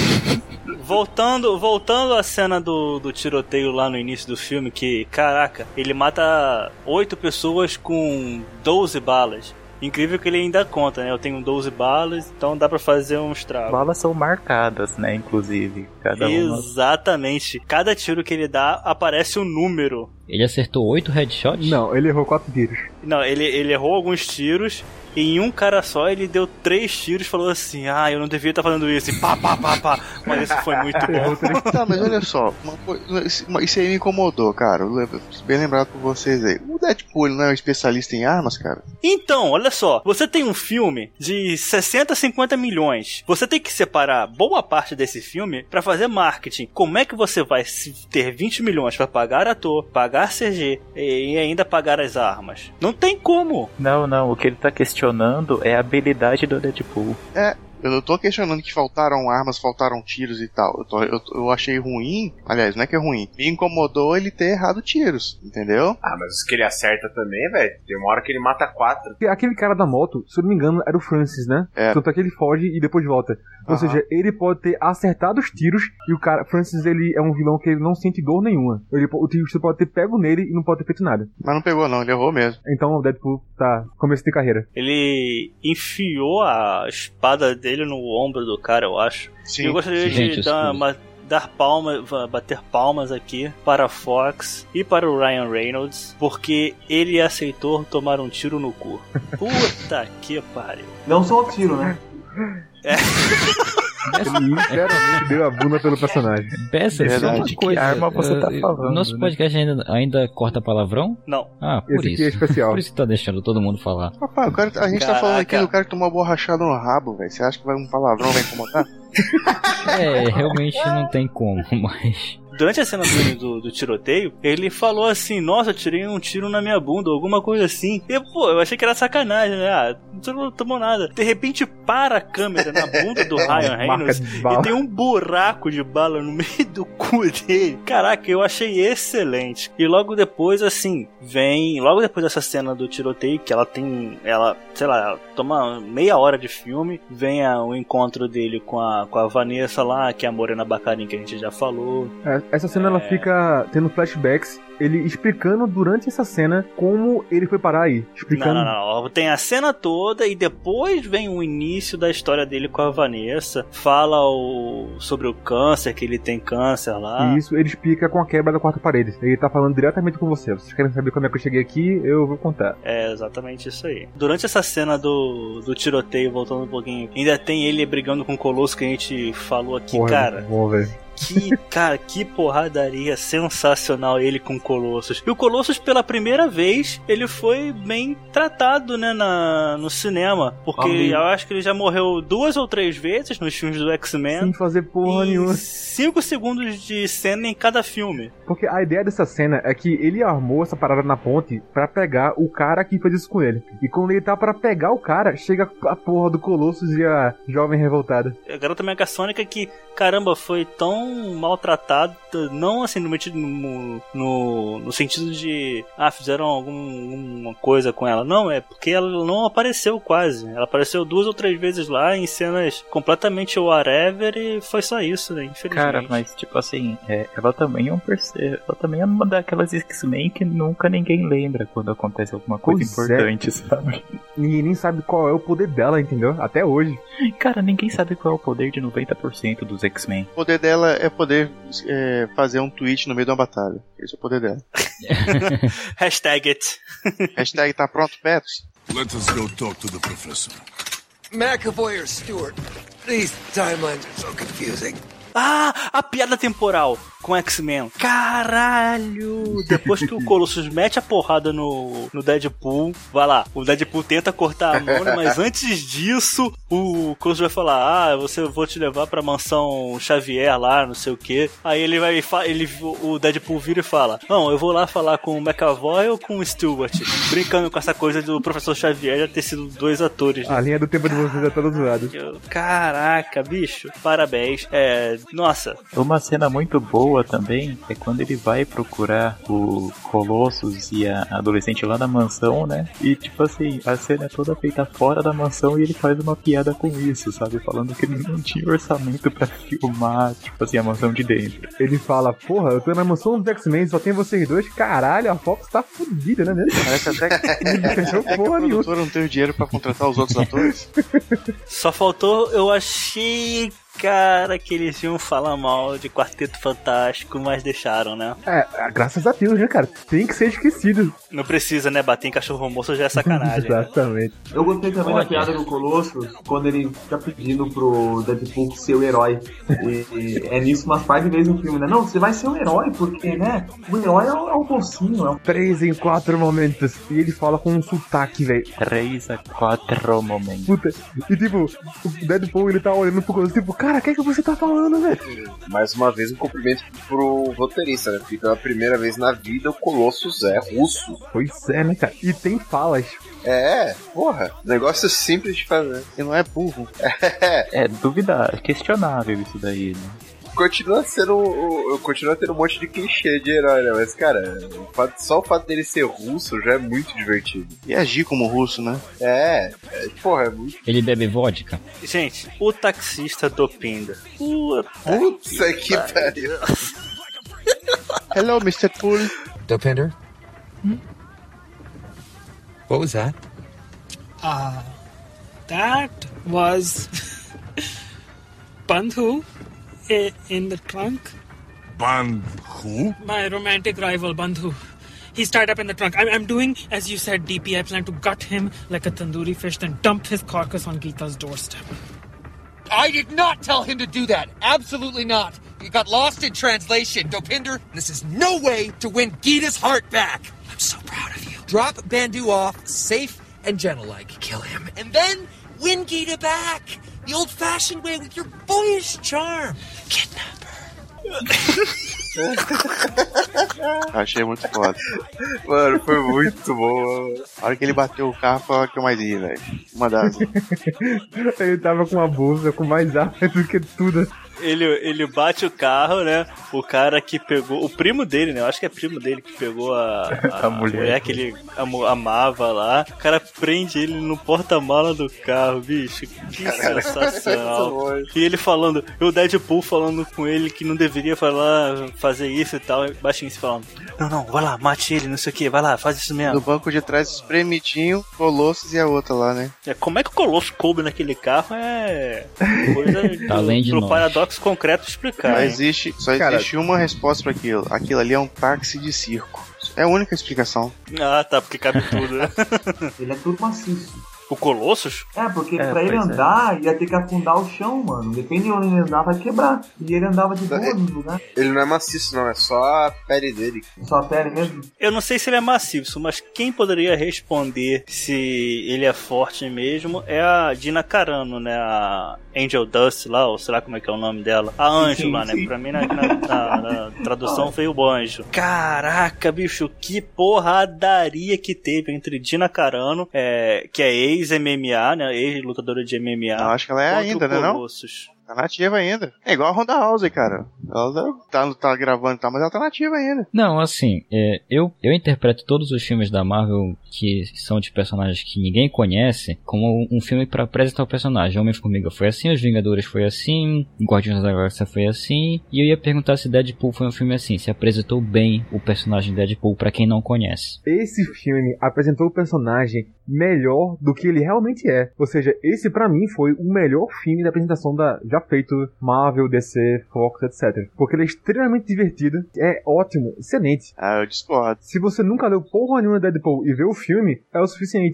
Voltando à cena do tiroteio lá no início do filme, que, caraca, ele mata 8 pessoas com 12 balas. Incrível que ele ainda conta, né? Eu tenho 12 balas, então dá pra fazer um estrago. As balas são marcadas, né? Inclusive. Exatamente. Cada tiro que ele dá, aparece um número. Ele acertou 8 headshots? Não, ele errou 4 tiros. Não, ele errou alguns tiros. E em um cara só ele deu 3 tiros e falou assim, eu não devia estar fazendo isso. E pá. Mas isso foi muito bom. Tá, mas olha só, isso aí me incomodou, cara. Bem lembrado por vocês aí. O Deadpool não é um especialista em armas, cara? Então, olha só. Você tem um filme de 60, 50 milhões. Você tem que separar boa parte desse filme pra fazer marketing. Como é que você vai ter 20 milhões pra pagar ator, pagar CG e ainda pagar as armas? Não tem como. Não. O que ele tá questionando é a habilidade do Deadpool. Eu não tô questionando que faltaram armas, faltaram tiros e tal. Eu achei ruim. Aliás, não é que é ruim. Me incomodou ele ter errado tiros, entendeu? Mas os que ele acerta também, velho. Tem uma hora que ele mata 4. Aquele cara da moto, se eu não me engano, era o Francis, né? Tanto é que ele foge e depois volta. Ou seja, ele pode ter acertado os tiros e o cara, Francis, ele é um vilão que ele não sente dor nenhuma. O tiro pode ter pego nele e não pode ter feito nada. Mas não pegou não, ele errou mesmo. Então o Deadpool tá começo de carreira. Ele enfiou a espada dele no ombro do cara, eu acho. Sim. Eu gostaria de bater palmas aqui para a Fox e para o Ryan Reynolds, porque ele aceitou tomar um tiro no cu. Puta que pariu. Não só o tiro, né? Ele literalmente deu a bunda pelo personagem. Peça, de que arma você tá falando? Nosso podcast ainda corta palavrão? Não. Por Esse isso. aqui é especial. Por isso que tá deixando todo mundo falar. Rapaz, a gente tá falando aqui do cara que tomou uma borrachada no rabo, velho. Você acha que um palavrão vai incomodar? Realmente não tem como, mas... Durante a cena do tiroteio, ele falou assim, nossa, eu tirei um tiro na minha bunda, alguma coisa assim. E, eu achei que era sacanagem, né? Você não tomou nada. De repente, para a câmera na bunda do Ryan Reynolds e tem um buraco de bala no meio do cu dele. Caraca, eu achei excelente. E logo depois, assim, logo depois dessa cena do tiroteio, que ela toma meia hora de filme, vem o encontro dele com a Vanessa lá, que é a Morena Baccarin, que a gente já falou. Essa cena ela fica tendo flashbacks, ele explicando durante essa cena como ele foi parar aí. Explicando... Não. Tem a cena toda e depois vem o início da história dele com a Vanessa. Fala sobre o câncer, que ele tem câncer lá. E isso ele explica com a quebra da quarta parede. Ele tá falando diretamente com você. Vocês querem saber como é que eu cheguei aqui? Eu vou contar. É exatamente isso aí. Durante essa cena do tiroteio, voltando um pouquinho, ainda tem ele brigando com o Colosso, que a gente falou aqui, cara. Vamos ver. Cara, que porradaria sensacional ele com o Colossus. E o Colossus, pela primeira vez, ele foi bem tratado, né, no cinema. Porque eu acho que ele já morreu 2 ou 3 vezes nos filmes do X-Men. Sem fazer porra nenhuma. 5 segundos de cena em cada filme. Porque a ideia dessa cena é que ele armou essa parada na ponte pra pegar o cara que fez isso com ele. E quando ele tá pra pegar o cara, chega a porra do Colossus e a jovem revoltada. A garota megassônica que, caramba, foi tão maltratada, não assim no sentido de fizeram alguma coisa com ela. Não, é porque ela não apareceu quase. Ela apareceu 2 ou 3 vezes lá em cenas completamente whatever e foi só isso, né? Infelizmente. Cara, mas tipo assim, ela também é uma daquelas X-Men que nunca ninguém lembra quando acontece alguma coisa importante, sabe? Ninguém nem sabe qual é o poder dela, entendeu? Até hoje. Cara, ninguém sabe qual é o poder de 90% dos X-Men. O poder dela é poder fazer um tweet no meio de uma batalha. Esse é o poder dela. Hashtag it. Hashtag tá pronto, Petros? Let us go talk to the professor. McAvoy or Stewart? These timelines are so confusing. A piada temporal com X-Men. Caralho! Depois que o Colossus mete a porrada no Deadpool, vai lá, o Deadpool tenta cortar a mão, mas antes disso, o Colossus vai falar, vou te levar pra mansão Xavier lá, não sei o que. Aí o Deadpool vira e fala, não, eu vou lá falar com o McAvoy ou com o Stewart, brincando com essa coisa do Professor Xavier já ter sido 2 atores. A linha do tempo de vocês já tá do lado. Caraca, bicho, parabéns. Nossa. Uma cena muito boa também é quando ele vai procurar o Colossus e a adolescente lá na mansão, né? E tipo assim, a cena é toda feita fora da mansão e ele faz uma piada com isso, sabe? Falando que ele não tinha orçamento pra filmar, tipo assim, a mansão de dentro. Ele fala, porra, eu tô na mansão dos X-Men, só tem vocês 2, caralho, a Fox tá fodida, né? Parece até que a produtora não teve dinheiro pra contratar os outros atores. Só faltou, eu achei... Cara, que eles iam falar mal de Quarteto Fantástico, mas deixaram, né? Graças a Deus, né, cara? Tem que ser esquecido. Não precisa, né? Bater em cachorro moço já é sacanagem. Exatamente. Eu gostei também da piada do Colossus, quando ele fica pedindo pro Deadpool ser o herói. E é nisso umas 5 vezes no filme, né? Não, você vai ser o herói, porque, né? O herói é o mocinho. 3 em 4 momentos. E ele fala com um sotaque, velho. 3 a 4 momentos. Puta. E tipo, o Deadpool, ele tá olhando pro Colossus, tipo, cara, o que você tá falando, velho? Mais uma vez um cumprimento pro roteirista, né? Porque pela primeira vez na vida o Colossus é russo. Pois é, né, cara? E tem falas. Porra, negócio simples de fazer. E não é burro. É duvidar, questionável isso daí, né? Continua tendo um monte de clichê de herói, né? Mas, cara, só o fato dele ser russo já é muito divertido. E agir como russo, né? Porra, é muito... Ele bebe vodka? Gente, o taxista Dopinder. Puta que pariu. Hello, Mr. Poole. Dopinder? What was that? That was Bandhu in the trunk. Bandhu? My romantic rival, Bandhu. He's tied up in the trunk. I'm doing, as you said, DP. I plan to gut him like a tandoori fish, then dump his carcass on Geeta's doorstep. I did not tell him to do that. Absolutely not. You got lost in translation, Dopinder. This is no way to win Geeta's heart back. I'm so proud of you. Drop Bandhu off, safe and gentle-like. Kill him. And then win Geeta back. The old-fashioned way with your boyish charm. Kidnap her. Achei muito foda. Mano, foi muito bom. A hora que ele bateu o carro foi a hora que eu mais ri, velho. Uma das. Ele tava com uma bolsa com mais arma do que tudo. Ele bate o carro, né? O cara que pegou... O primo dele, né? Eu acho que é primo dele que pegou a mulher que ele amava lá. O cara prende ele no porta-mala do carro, bicho. Que sensacional. E ele falando... O Deadpool falando com ele que não deveria fazer isso e tal. Baixinho se falando... Não, vai lá, mate ele, não sei o que. Vai lá, faz isso mesmo. No banco de trás, espremidinho, Colossus e a outra lá, né? Como é que o Colossus coube naquele carro é... coisa além de pro nós. Paradoxo concreto explicar. Só existe uma resposta pra aquilo. Aquilo ali é um táxi de circo. É a única explicação. Tá, porque cabe tudo, né? Ele é tudo maciço. O Colossus? Porque pra ele andar, ia ter que afundar o chão, mano. Depende de onde ele andar, vai quebrar. E ele andava de boa no lugar. Ele não é maciço, não. É só a pele dele. Só a pele mesmo? Eu não sei se ele é maciço, mas quem poderia responder se ele é forte mesmo é a Gina Carano, né? A Angel Dust lá, ou sei lá como é que é o nome dela. A Ângela, né? Pra mim, na tradução veio o anjo. Caraca, bicho, que porradaria que teve entre Gina Carano, que é ex-MMA, né? Ex-lutadora de MMA. Eu acho que ela é ainda, né? Não? Tá nativa ainda. É igual a Ronda Rousey, cara. Ela tá gravando e tal, mas ela tá nativa ainda. Não, assim, eu interpreto todos os filmes da Marvel que são de personagens que ninguém conhece como um filme pra apresentar o personagem. Homem-Formiga foi assim, Os Vingadores foi assim, Guardiões da Galáxia foi assim, e eu ia perguntar se Deadpool foi um filme assim, se apresentou bem o personagem Deadpool pra quem não conhece. Esse filme apresentou o personagem melhor do que ele realmente é. Ou seja, esse pra mim foi o melhor filme da apresentação já feito Marvel, DC, Fox, etc. Porque ele é extremamente divertido, é ótimo, excelente. Eu discordo. Se você nunca leu porra nenhuma Deadpool e vê o filme, é o suficiente.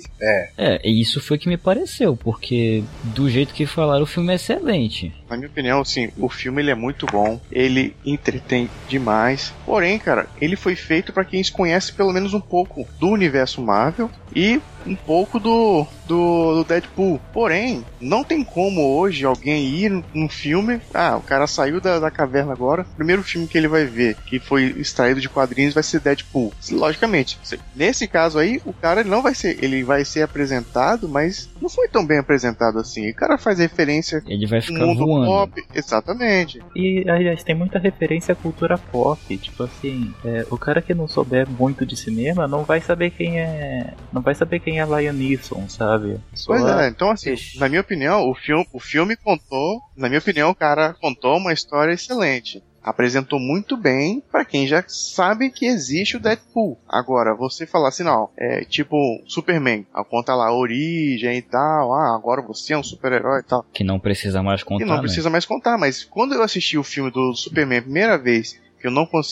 E isso foi que me pareceu, porque do jeito que falaram, o filme é excelente. Na minha opinião, assim, o filme ele é muito bom, ele entretém demais, porém, cara, ele foi feito pra quem conhece pelo menos um pouco do universo Marvel e um pouco do Deadpool. Porém, não tem como hoje alguém ir num filme, o cara saiu da caverna agora, o primeiro filme que ele vai ver, que foi extraído de quadrinhos, vai ser Deadpool. Logicamente, nesse caso aí, o cara ele vai ser apresentado, mas não foi tão bem apresentado assim. O cara faz referência ele vai ficar mundo voando. Pop, exatamente. E, aliás, tem muita referência à cultura pop, tipo assim, o cara que não souber muito de cinema não vai saber quem é Liam Neeson, sabe? Pois então assim, na minha opinião, o filme contou, na minha opinião, o cara contou uma história excelente. Apresentou muito bem pra quem já sabe que existe o Deadpool. Agora, você falar assim, não, tipo Superman, conta lá a origem e tal, agora você é um super-herói e tal. Que não precisa mais contar, Que não precisa mais contar, mas quando eu assisti o filme do Superman a primeira vez, que eu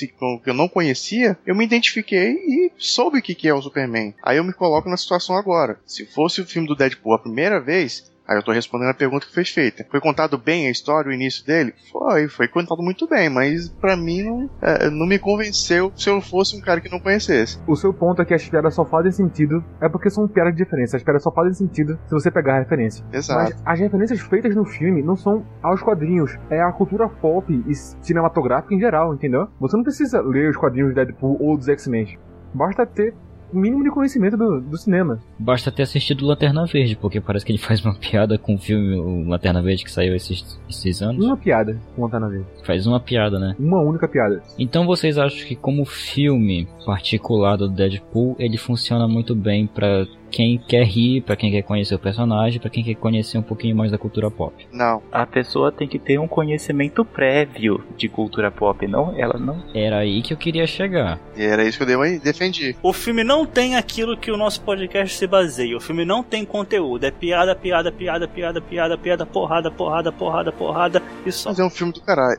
não conhecia, eu me identifiquei e soube o que é o Superman. Aí eu me coloco na situação agora. Se fosse o filme do Deadpool a primeira vez, aí eu tô respondendo a pergunta que foi feita. Foi contado bem a história, o início dele? Foi contado muito bem, mas pra mim não me convenceu se eu fosse um cara que não conhecesse. O seu ponto é que as piadas só fazem sentido, é porque são piadas de diferença. As piadas só fazem sentido se você pegar a referência. Exato. Mas as referências feitas no filme não são aos quadrinhos, é a cultura pop e cinematográfica em geral, entendeu? Você não precisa ler os quadrinhos do Deadpool ou dos X-Men. Basta ter o mínimo de conhecimento do cinema. Basta ter assistido Lanterna Verde, porque parece que ele faz uma piada com o filme o Lanterna Verde que saiu esses anos. Uma piada com Lanterna Verde. Faz uma piada, né? Uma única piada. Então vocês acham que como filme particular do Deadpool, ele funciona muito bem pra quem quer rir, pra quem quer conhecer o personagem, pra quem quer conhecer um pouquinho mais da cultura pop? Não. A pessoa tem que ter um conhecimento prévio de cultura pop, não? Ela não... Era aí que eu queria chegar. E era isso que eu defendi. O filme não tem aquilo que o nosso podcast se baseia. O filme não tem conteúdo. É piada, piada, piada, piada, piada, piada, porrada, porrada, porrada, porrada e só. Mas é um filme do caralho.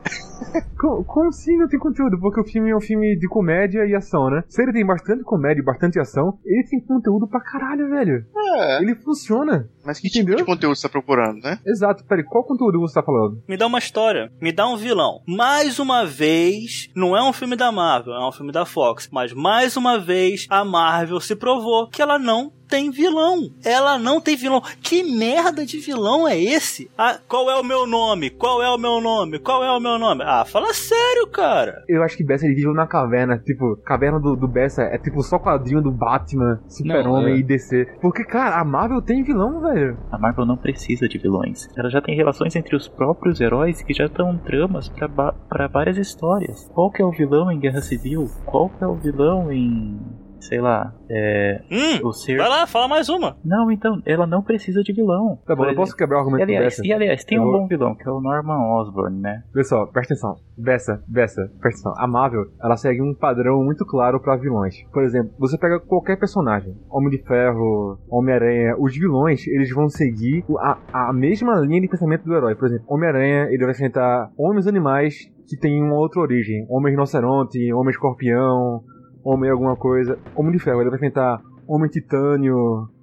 Como assim não tem conteúdo? Porque o filme é um filme de comédia e ação, né? Se ele tem bastante comédia e bastante ação, ele tem conteúdo pra caralho, velho. Ele funciona. Mas que tipo de conteúdo você tá procurando, né? Exato. Peraí, qual conteúdo você tá falando? Me dá uma história. Me dá um vilão. Mais uma vez, não é um filme da Marvel, é um filme da Fox. Mas mais uma vez, a Marvel se provou que ela não tem vilão. Ela não tem vilão. Que merda de vilão é esse? Qual é o meu nome? Qual é o meu nome? Qual é o meu nome? Fala sério, cara. Eu acho que Bessa ele vive na caverna. Tipo, caverna do Bessa é tipo só quadrinho do Batman, Super-Homem e DC. Porque, cara, a Marvel tem vilão, velho. A Marvel não precisa de vilões. Ela já tem relações entre os próprios heróis que já dão tramas pra várias histórias. Qual que é o vilão em Guerra Civil? Qual que é o vilão em... sei lá, o ser... Vai lá, fala mais uma. Não, então, ela não precisa de vilão. Tá bom, eu posso quebrar o argumento do Bessa. E aliás, tem um bom vilão, que é o Norman Osborn, né? Pessoal, presta atenção. Bessa, presta atenção. A Marvel, ela segue um padrão muito claro pra vilões. Por exemplo, você pega qualquer personagem, Homem de Ferro, Homem-Aranha, os vilões, eles vão seguir a mesma linha de pensamento do herói. Por exemplo, Homem-Aranha, ele vai enfrentar homens animais que têm uma outra origem. Homem-rinoceronte, Homem-escorpião, Homem alguma coisa. Homem de Ferro, ele vai enfrentar Homem Titânio,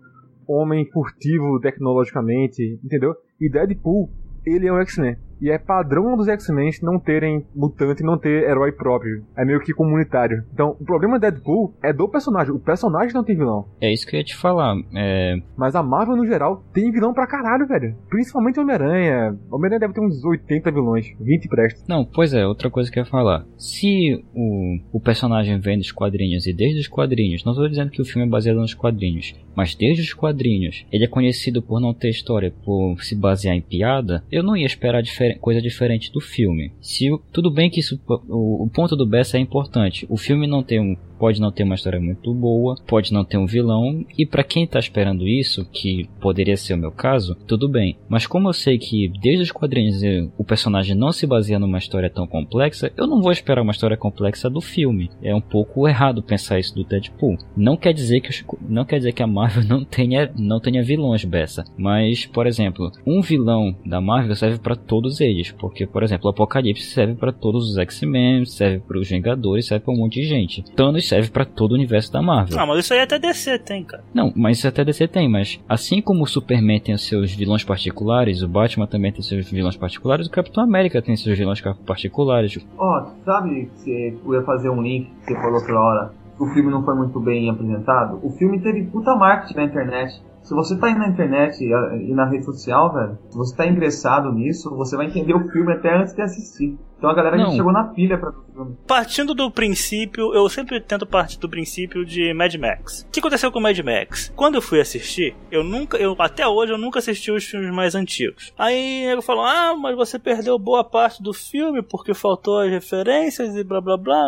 homem furtivo tecnologicamente, entendeu? E Deadpool, ele é um X-Men. E é padrão dos X-Men não terem mutante e não ter herói próprio. É meio que comunitário. Então, o problema de Deadpool é do personagem. O personagem não tem vilão. É isso que eu ia te falar. Mas a Marvel, no geral, tem vilão pra caralho, velho. Principalmente o Homem-Aranha. O Homem-Aranha deve ter uns 80 vilões. 20 prestes. Não, pois é, outra coisa que eu ia falar. Se o personagem vem dos quadrinhos e desde os quadrinhos, não estou dizendo que o filme é baseado nos quadrinhos, mas desde os quadrinhos, ele é conhecido por não ter história, por se basear em piada, eu não ia esperar coisa diferente do filme. Tudo bem que isso, o ponto do Bessa é importante. O filme pode não ter uma história muito boa, pode não ter um vilão, e pra quem tá esperando isso, que poderia ser o meu caso, tudo bem. Mas como eu sei que desde os quadrinhos o personagem não se baseia numa história tão complexa, eu não vou esperar uma história complexa do filme. É um pouco errado pensar isso do Deadpool. Não quer dizer que a Marvel não tenha vilões, Bessa. Mas, por exemplo, um vilão da Marvel serve pra todos eles. Porque, por exemplo, o Apocalipse serve pra todos os X-Men, serve pros Vingadores, serve pra um monte de gente. Thanos serve pra todo o universo da Marvel. Ah, mas isso aí até DC tem, cara. Não, mas isso até DC tem, mas assim como o Superman tem os seus vilões particulares, o Batman também tem seus vilões particulares, o Capitão América tem seus vilões particulares. Sabe que eu ia fazer um link que você falou outra hora? O filme não foi muito bem apresentado. O filme teve puta marketing na internet. Se você tá aí na internet e na rede social, velho, se você tá ingressado nisso, você vai entender o filme até antes de assistir. Então a galera já chegou na pilha pra ver o filme. Partindo do princípio, eu sempre tento partir do princípio de Mad Max. O que aconteceu com Mad Max? Quando eu fui assistir, até hoje eu nunca assisti os filmes mais antigos. Aí ele falou, mas você perdeu boa parte do filme porque faltou as referências e blá blá blá.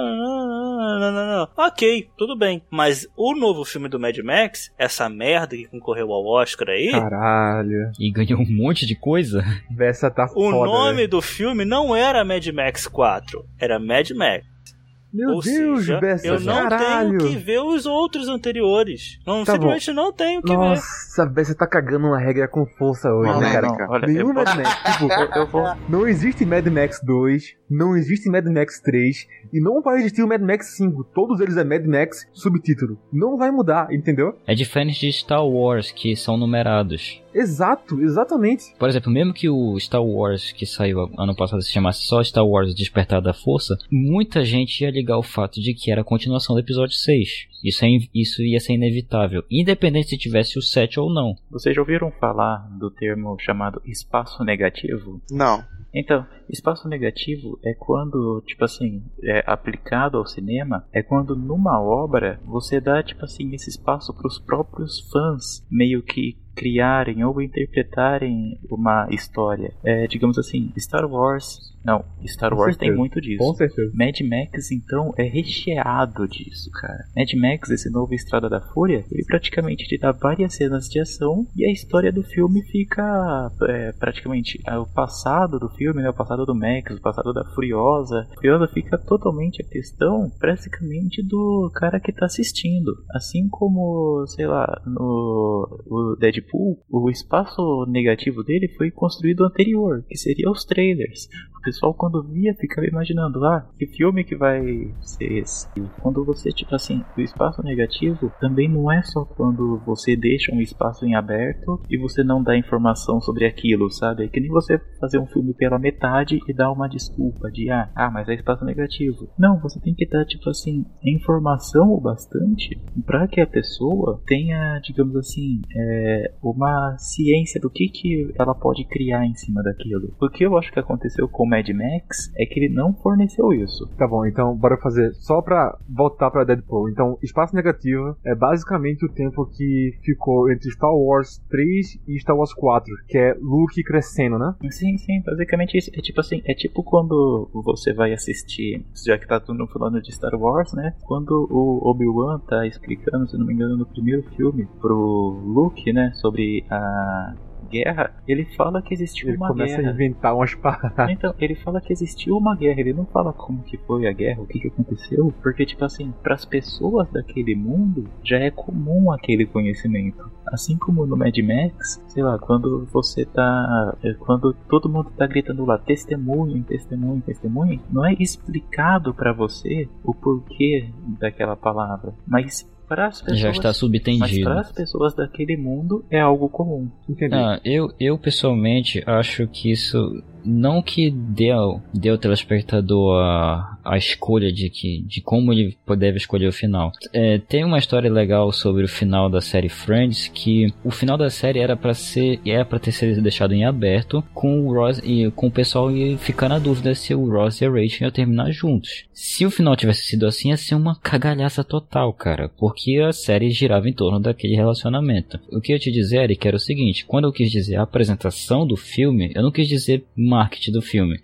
Não. Ok, tudo bem. Mas o novo filme do Mad Max, essa merda que concorreu ao Oscar aí... Caralho. E ganhou um monte de coisa. Essa tá foda, o nome do filme não era Mad Max 4, era Mad Max. Meu Deus, Bessa, eu não tenho que ver os outros anteriores. Simplesmente não tenho que ver. Nossa, Bessa tá cagando uma regra com força hoje, né, cara? Olha, nenhum Mad Max. Eu vou... Não existe Mad Max 2, não existe Mad Max 3 e não vai existir o Mad Max 5. Todos eles é Mad Max subtítulo. Não vai mudar, entendeu? É diferente de Star Wars, que são numerados. Exato, exatamente. Por exemplo, mesmo que o Star Wars que saiu ano passado se chamasse só Star Wars Despertar da Força, muita gente ia ligar o fato de que era a continuação do episódio 6. Isso ia ser inevitável, independente se tivesse o 7 ou não. Vocês já ouviram falar do termo chamado espaço negativo? Não. Então, espaço negativo é quando, é aplicado ao cinema, é quando numa obra você dá, esse espaço para os próprios fãs meio que criarem ou interpretarem uma história. Digamos assim, Star Wars tem muito disso. Com certeza. Mad Max, então, é recheado disso, cara. Mad Max, esse novo Estrada da Fúria, ele praticamente te dá várias cenas de ação e a história do filme fica praticamente o passado do filme, né? O passado do Max, o passado da Furiosa. A Furiosa fica totalmente a questão, praticamente, do cara que tá assistindo. Assim como, sei lá, no Deadpool, o espaço negativo dele foi construído anterior, que seria os trailers. O pessoal, quando via, ficava imaginando, que filme que vai ser esse? Quando você, o espaço negativo também não é só quando você deixa um espaço em aberto e você não dá informação sobre aquilo, sabe? É que nem você fazer um filme pela metade e dar uma desculpa de, mas é espaço negativo. Não, você tem que dar, informação o bastante pra que a pessoa tenha, digamos assim, uma ciência do que ela pode criar em cima daquilo. O que eu acho que aconteceu com Mad Max é que ele não forneceu isso. Tá bom, então bora fazer só pra voltar pra Deadpool. Então, espaço negativo é basicamente o tempo que ficou entre Star Wars 3 e Star Wars 4, que é Luke crescendo, né? Sim, basicamente isso. É tipo quando você vai assistir, já que tá todo mundo falando de Star Wars, né? Quando o Obi-Wan tá explicando, se não me engano, no primeiro filme pro Luke, né, sobre a guerra, ele fala que existiu uma guerra. Ele começa a inventar umas paradas. Então, ele fala que existiu uma guerra, ele não fala como que foi a guerra, o que aconteceu, porque, pras pessoas daquele mundo, já é comum aquele conhecimento. Assim como no Mad Max, sei lá, quando você tá... Quando todo mundo tá gritando lá, testemunho, não é explicado pra você o porquê daquela palavra, mas Pras pessoas, já está subentendido. Mas para as pessoas daquele mundo é algo comum. Entendi. Eu pessoalmente acho que isso não que dê ao telespectador a escolha de como ele deve escolher o final. Tem uma história legal sobre o final da série Friends, que o final da série era para ter sido deixado em aberto, com o Ross e com o pessoal ficar na dúvida se o Ross e a Rachel iam terminar juntos. Se o final tivesse sido assim, ia ser uma cagalhaça total, cara, porque a série girava em torno daquele relacionamento. O que eu te dizer, Eric, era o seguinte: quando eu quis dizer a apresentação do filme, eu não quis dizer marketing do filme,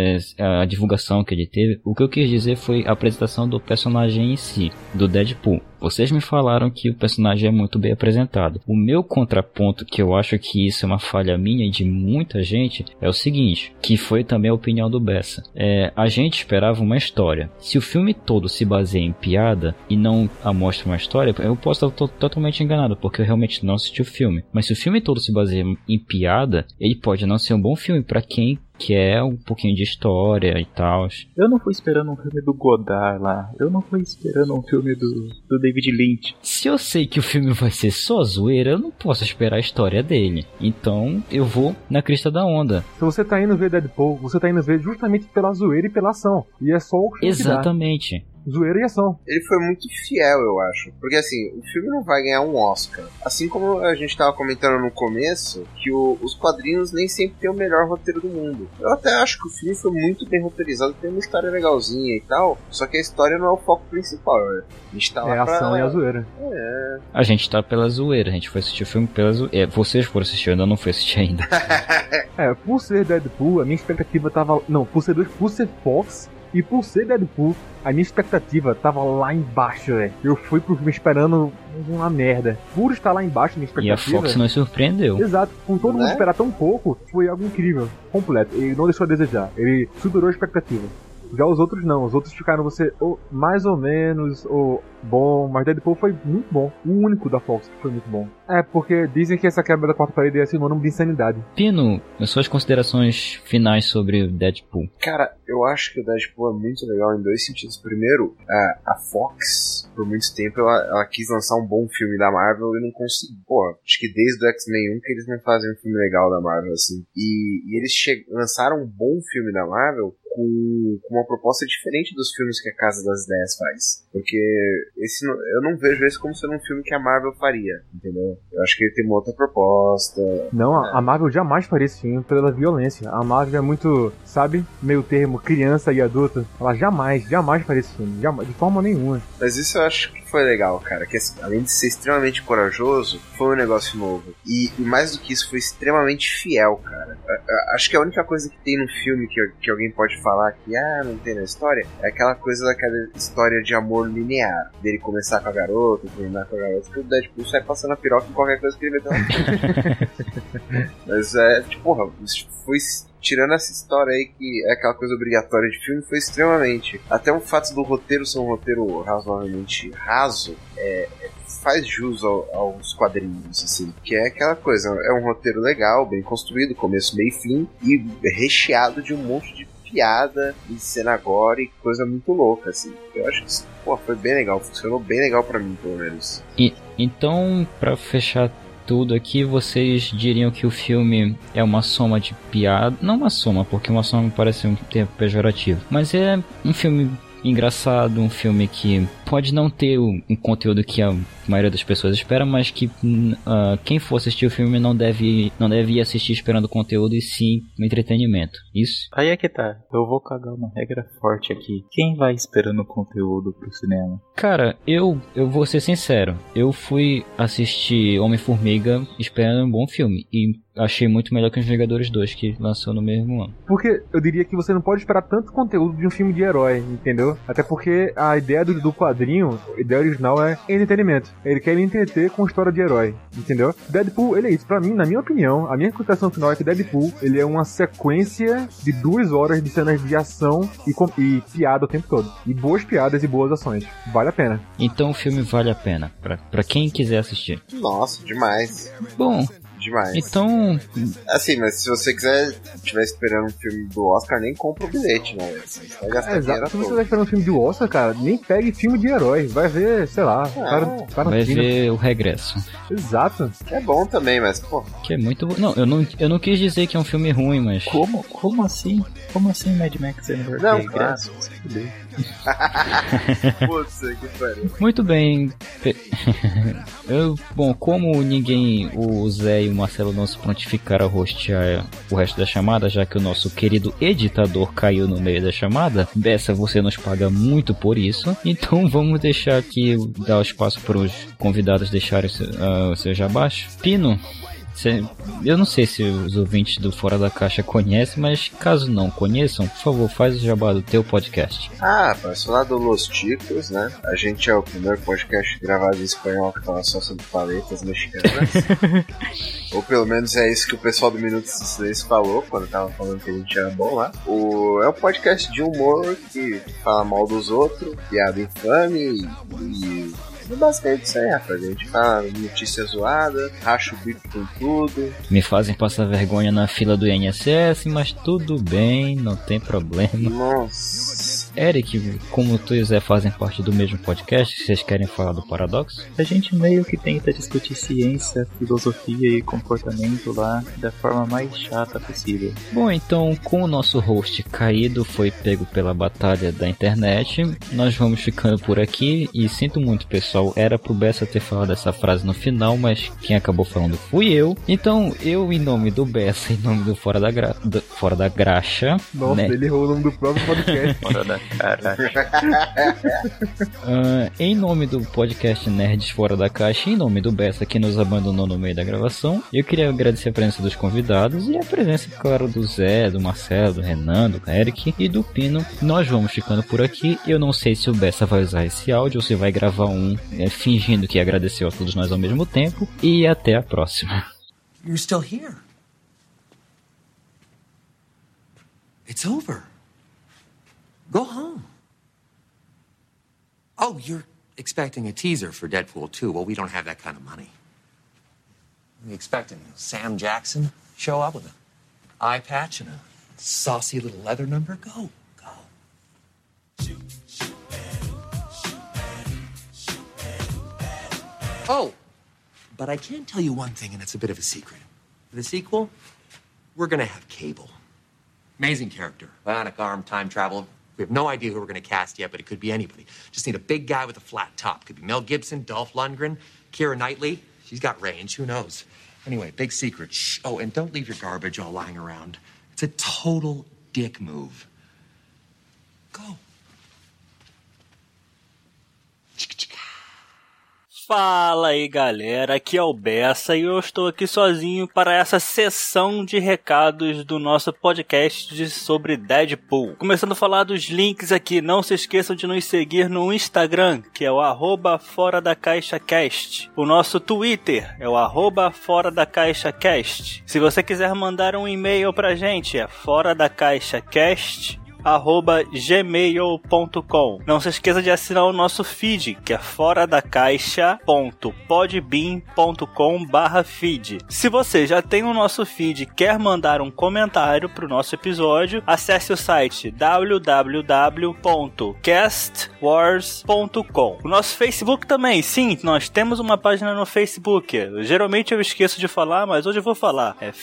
a divulgação que ele teve. O que eu quis dizer foi a apresentação do personagem em si, do Deadpool. Vocês me falaram que o personagem é muito bem apresentado. O meu contraponto, que eu acho que isso é uma falha minha e de muita gente, é o seguinte, que foi também a opinião do Bessa. A gente esperava uma história. Se o filme todo se baseia em piada e não mostra uma história, eu posso estar totalmente enganado, porque eu realmente não assisti o filme. Mas se o filme todo se baseia em piada, ele pode não ser um bom filme para quem quer um pouquinho de história e tal. Eu não fui esperando um filme do Godard lá. Eu não fui esperando um filme do David Lynch. Se eu sei que o filme vai ser só zoeira, eu não posso esperar a história dele. Então eu vou na crista da onda. Se você tá indo ver Deadpool, você tá indo ver justamente pela zoeira e pela ação. E é só o que exatamente. Zoeira e ação. Ele foi muito fiel, eu acho. Porque assim, o filme não vai ganhar um Oscar. Assim como a gente tava comentando no começo, que os quadrinhos nem sempre tem o melhor roteiro do mundo. Eu até acho que o filme foi muito bem roteirizado, tem uma história legalzinha e tal, só que a história não é o foco principal, né? A gente tá lá a ação e a zoeira. A gente tá pela zoeira, a gente foi assistir o filme pela zoeira. Vocês foram assistir, eu ainda não fui assistir ainda. Por ser Deadpool, a minha expectativa tava... Não, por ser Fox... E por ser Deadpool, a minha expectativa tava lá embaixo, velho. Eu fui pro filme esperando uma merda. Por estar lá embaixo, minha expectativa... E a Fox nos surpreendeu. Exato. Com todo mundo esperar tão pouco, foi algo incrível. Completo. Ele não deixou a desejar. Ele superou a expectativa. Já os outros não. Os outros ficaram mais ou menos, ou bom, mas Deadpool foi muito bom. O único da Fox que foi muito bom. Porque dizem que essa quebra da quarta parede é sinônimo de insanidade. Pino, as suas considerações finais sobre o Deadpool. Cara, eu acho que o Deadpool é muito legal em dois sentidos. Primeiro, a Fox, por muito tempo, ela quis lançar um bom filme da Marvel e não conseguiu. Acho que desde o X-Men 1 que eles não fazem um filme legal da Marvel, assim. E eles lançaram um bom filme da Marvel com uma proposta diferente dos filmes que a Casa das Ideias faz. Porque eu não vejo esse como sendo um filme que a Marvel faria, entendeu? Eu acho que ele tem uma outra proposta. Não, a Marvel jamais faria esse filme pela violência. A Marvel é muito, sabe, meio termo criança e adulto. Ela jamais faria esse filme. De forma nenhuma. Mas isso eu acho que foi legal, cara. Que assim, além de ser extremamente corajoso, foi um negócio novo. E mais do que isso, foi extremamente fiel, cara. Acho que a única coisa que tem no filme que alguém pode falar que não tem na história é aquela coisa daquela história de amor linear. Dele começar com a garota, terminar com a garota, que o Deadpool sai passando a piroca em qualquer coisa que ele vê. Mas foi tirando essa história aí que é aquela coisa obrigatória de filme, foi extremamente. Até o fato do roteiro ser um roteiro razoavelmente raso, faz jus aos quadrinhos, assim. Que é aquela coisa, é um roteiro legal, bem construído, começo, meio e fim, e recheado de um monte de piada e cena agora e coisa muito louca, assim. Eu acho que foi bem legal, funcionou bem legal pra mim, pelo menos. Então, pra fechar tudo aqui, vocês diriam que o filme é uma soma de piada? Não uma soma, porque uma soma parece um termo pejorativo, mas é um filme engraçado, um filme que pode não ter um conteúdo que a maioria das pessoas espera, mas que quem for assistir o filme não deve ir assistir esperando conteúdo, e sim um entretenimento. Isso? Aí é que tá. Eu vou cagar uma regra forte aqui. Quem vai esperando conteúdo pro cinema? Cara, eu vou ser sincero. Eu fui assistir Homem-Formiga esperando um bom filme, e achei muito melhor que os Vingadores 2, que lançou no mesmo ano. Porque eu diria que você não pode esperar tanto conteúdo de um filme de herói, entendeu? Até porque a ideia do quadrinho, a ideia original é entretenimento. Ele quer me entreter com história de herói, entendeu? Deadpool, ele é isso. Pra mim, na minha opinião, a minha consideração final é que Deadpool, ele é uma sequência de 2 horas de cenas de ação e piada o tempo todo. E boas piadas e boas ações. Vale a pena. Então o filme vale a pena, pra quem quiser assistir. Nossa, demais. Bom, Demais. Então... Assim, mas se você estiver esperando um filme do Oscar, nem compra o bilhete, né? Você vai gastar dinheiro. Se você estiver esperando um filme do Oscar, cara, nem pegue filme de herói. Vai ver, sei lá, vai ver o Regresso. Exato. É bom também, mas, pô... Que é muito bom. Não, eu não quis dizer que é um filme ruim, mas... Como assim? Como assim Mad Max Regresso? Putz, que pariu. Muito bem. Bom, como ninguém, o Zé e o Marcelo não se prontificaram a hostear o resto da chamada, já que o nosso querido editador caiu no meio da chamada, Bessa, você nos paga muito por isso. Então vamos deixar aqui, dar o espaço para os convidados deixarem o seu jabás. Pino, eu não sei se os ouvintes do Fora da Caixa conhecem, mas caso não conheçam, por favor, faz o jabá do teu podcast. Para falar do Los Ticos, né? A gente é o primeiro podcast gravado em espanhol que fala só sobre paletas mexicanas. Ou pelo menos é isso que o pessoal do Minutos de Silêncio falou quando tava falando que a gente era bom lá. É um podcast de humor que fala mal dos outros, piada infame e basicamente isso aí, rapaz. A gente fala notícia zoada, racha o bico com tudo. Me fazem passar vergonha na fila do INSS, mas tudo bem, não tem problema. Nossa. Eric, como tu e o Zé fazem parte do mesmo podcast, vocês querem falar do Paradoxo? A gente meio que tenta discutir ciência, filosofia e comportamento lá da forma mais chata possível. Bom, então, com o nosso host caído, foi pego pela batalha da internet, nós vamos ficando por aqui e sinto muito, pessoal, era pro Bessa ter falado essa frase no final, mas quem acabou falando fui eu. Então, eu, em nome do Bessa, em nome do Fora da Graxa... Nossa, né? Ele errou o nome do próprio podcast. Fora da Caraca. Em nome do podcast Nerds Fora da Caixa, em nome do Bessa que nos abandonou no meio da gravação, eu queria agradecer a presença dos convidados e a presença, claro, do Zé, do Marcelo, do Renan, do Eric e do Pino. Nós vamos ficando por aqui. Eu não sei se o Bessa vai usar esse áudio ou se vai gravar fingindo que agradeceu a todos nós ao mesmo tempo. E até a próxima. You're still here. It's over. Go home. Oh, you're expecting a teaser for Deadpool 2. Well, we don't have that kind of money. We expecting Sam Jackson show up with an eye patch and a saucy little leather number? Go. Oh, but I can tell you one thing, and it's a bit of a secret. For the sequel, we're gonna have Cable. Amazing character. Bionic arm, time travel. We have no idea who we're going to cast yet, but it could be anybody. Just need a big guy with a flat top. Could be Mel Gibson, Dolph Lundgren, Keira Knightley. She's got range. Who knows? Anyway, big secret. Shh. Oh, and don't leave your garbage all lying around. It's a total dick move. Go. Fala aí, galera, aqui é o Bessa e eu estou aqui sozinho para essa sessão de recados do nosso podcast sobre Deadpool. Começando a falar dos links aqui, não se esqueçam de nos seguir no Instagram, que é o @ForaDaCaixaCast. O nosso Twitter é o @ForaDaCaixaCast. Se você quiser mandar um e-mail pra gente, é foradacaixa@gmail.com. Não se esqueça de assinar o nosso feed, que é foradacaixa.podbean.com/feed. Se você já tem o nosso feed e quer mandar um comentário para o nosso episódio, acesse o site www.castwars.com. O nosso Facebook também, sim, nós temos uma página no Facebook. Geralmente eu esqueço de falar, mas hoje eu vou falar. É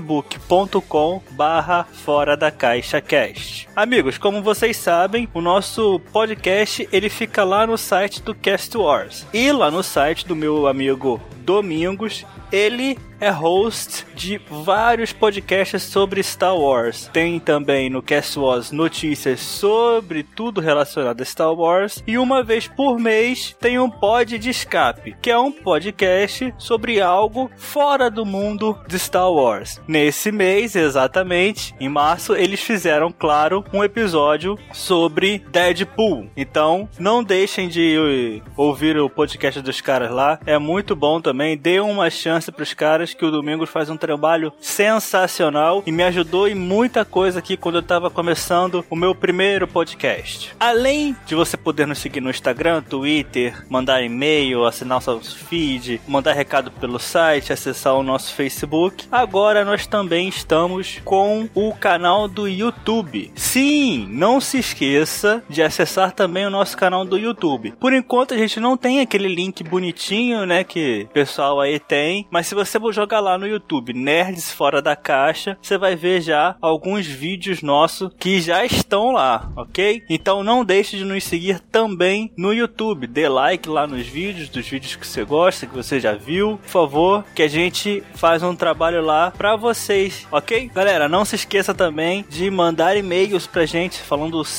facebook.com/ForaDaCaixaCast. Amigos, como vocês sabem, o nosso podcast ele fica lá no site do Cast Wars. E lá no site do meu amigo Domingos, ele é host de vários podcasts sobre Star Wars. Tem também no Cast Wars notícias sobre tudo relacionado a Star Wars. E uma vez por mês tem um Pod de Escape, que é um podcast sobre algo fora do mundo de Star Wars. Nesse mês, exatamente, em março, eles fizeram, claro, um episódio sobre Deadpool. Então, não deixem de ouvir o podcast dos caras lá. É muito bom também. Dê uma chance pros caras Domingos, que o Domingos faz um trabalho sensacional e me ajudou em muita coisa aqui quando eu tava começando o meu primeiro podcast. Além de você poder nos seguir no Instagram, Twitter, mandar e-mail, assinar o nosso feed, mandar recado pelo site, acessar o nosso Facebook, agora nós também estamos com o canal do YouTube. Sim, não se esqueça de acessar também o nosso canal do YouTube. Por enquanto a gente não tem aquele link bonitinho, né, que o pessoal aí tem, mas se você jogar lá no YouTube, Nerds Fora da Caixa, você vai ver já alguns vídeos nossos que já estão lá, ok? Então não deixe de nos seguir também no YouTube. Dê like lá nos vídeos, dos vídeos que você gosta, que você já viu, por favor, que a gente faz um trabalho lá pra vocês, ok? Galera, não se esqueça também de mandar e-mails pra gente falando o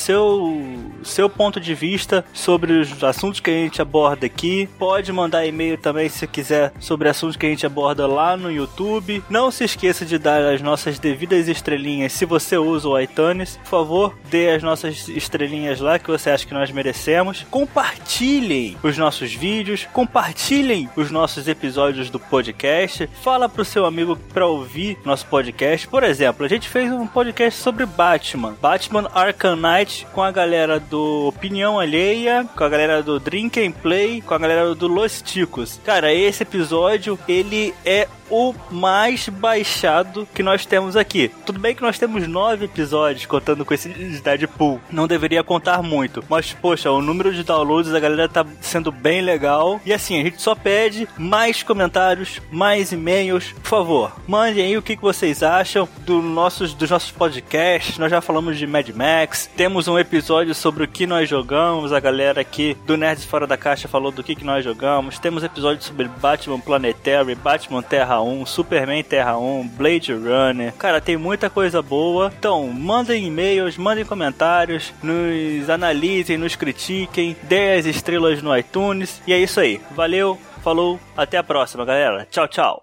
seu ponto de vista sobre os assuntos que a gente aborda aqui. Pode mandar e-mail também se quiser sobre assuntos que a gente aborda lá no YouTube. Não se esqueça de dar as nossas devidas estrelinhas se você usa o iTunes. Por favor, dê as nossas estrelinhas lá que você acha que nós merecemos. Compartilhem os nossos vídeos, compartilhem os nossos episódios do podcast. Fala pro seu amigo pra ouvir nosso podcast. Por exemplo, a gente fez um podcast sobre Batman Arkham Knight, com a galera do Opinião Alheia, com a galera do Drink and Play, com a galera do Los Ticos. Cara, esse episódio, ele é o mais baixado que nós temos aqui. Tudo bem que nós temos 9 episódios contando com esse Deadpool. Não deveria contar muito, mas poxa, o número de downloads da galera tá sendo bem legal. E assim, a gente só pede mais comentários, mais e-mails. Por favor, mandem aí o que vocês acham dos nossos podcasts. Nós já falamos de Mad Max, temos um episódio sobre o que nós jogamos. A galera aqui do Nerds Fora da Caixa falou do que nós jogamos. Temos episódios sobre Batman Planetary, Batman Terra 1, Superman Terra 1, Blade Runner. Cara, tem muita coisa boa. Então, mandem e-mails, mandem comentários, nos analisem, nos critiquem, dê as estrelas no iTunes. E é isso aí. Valeu, falou, até a próxima, galera. Tchau, tchau.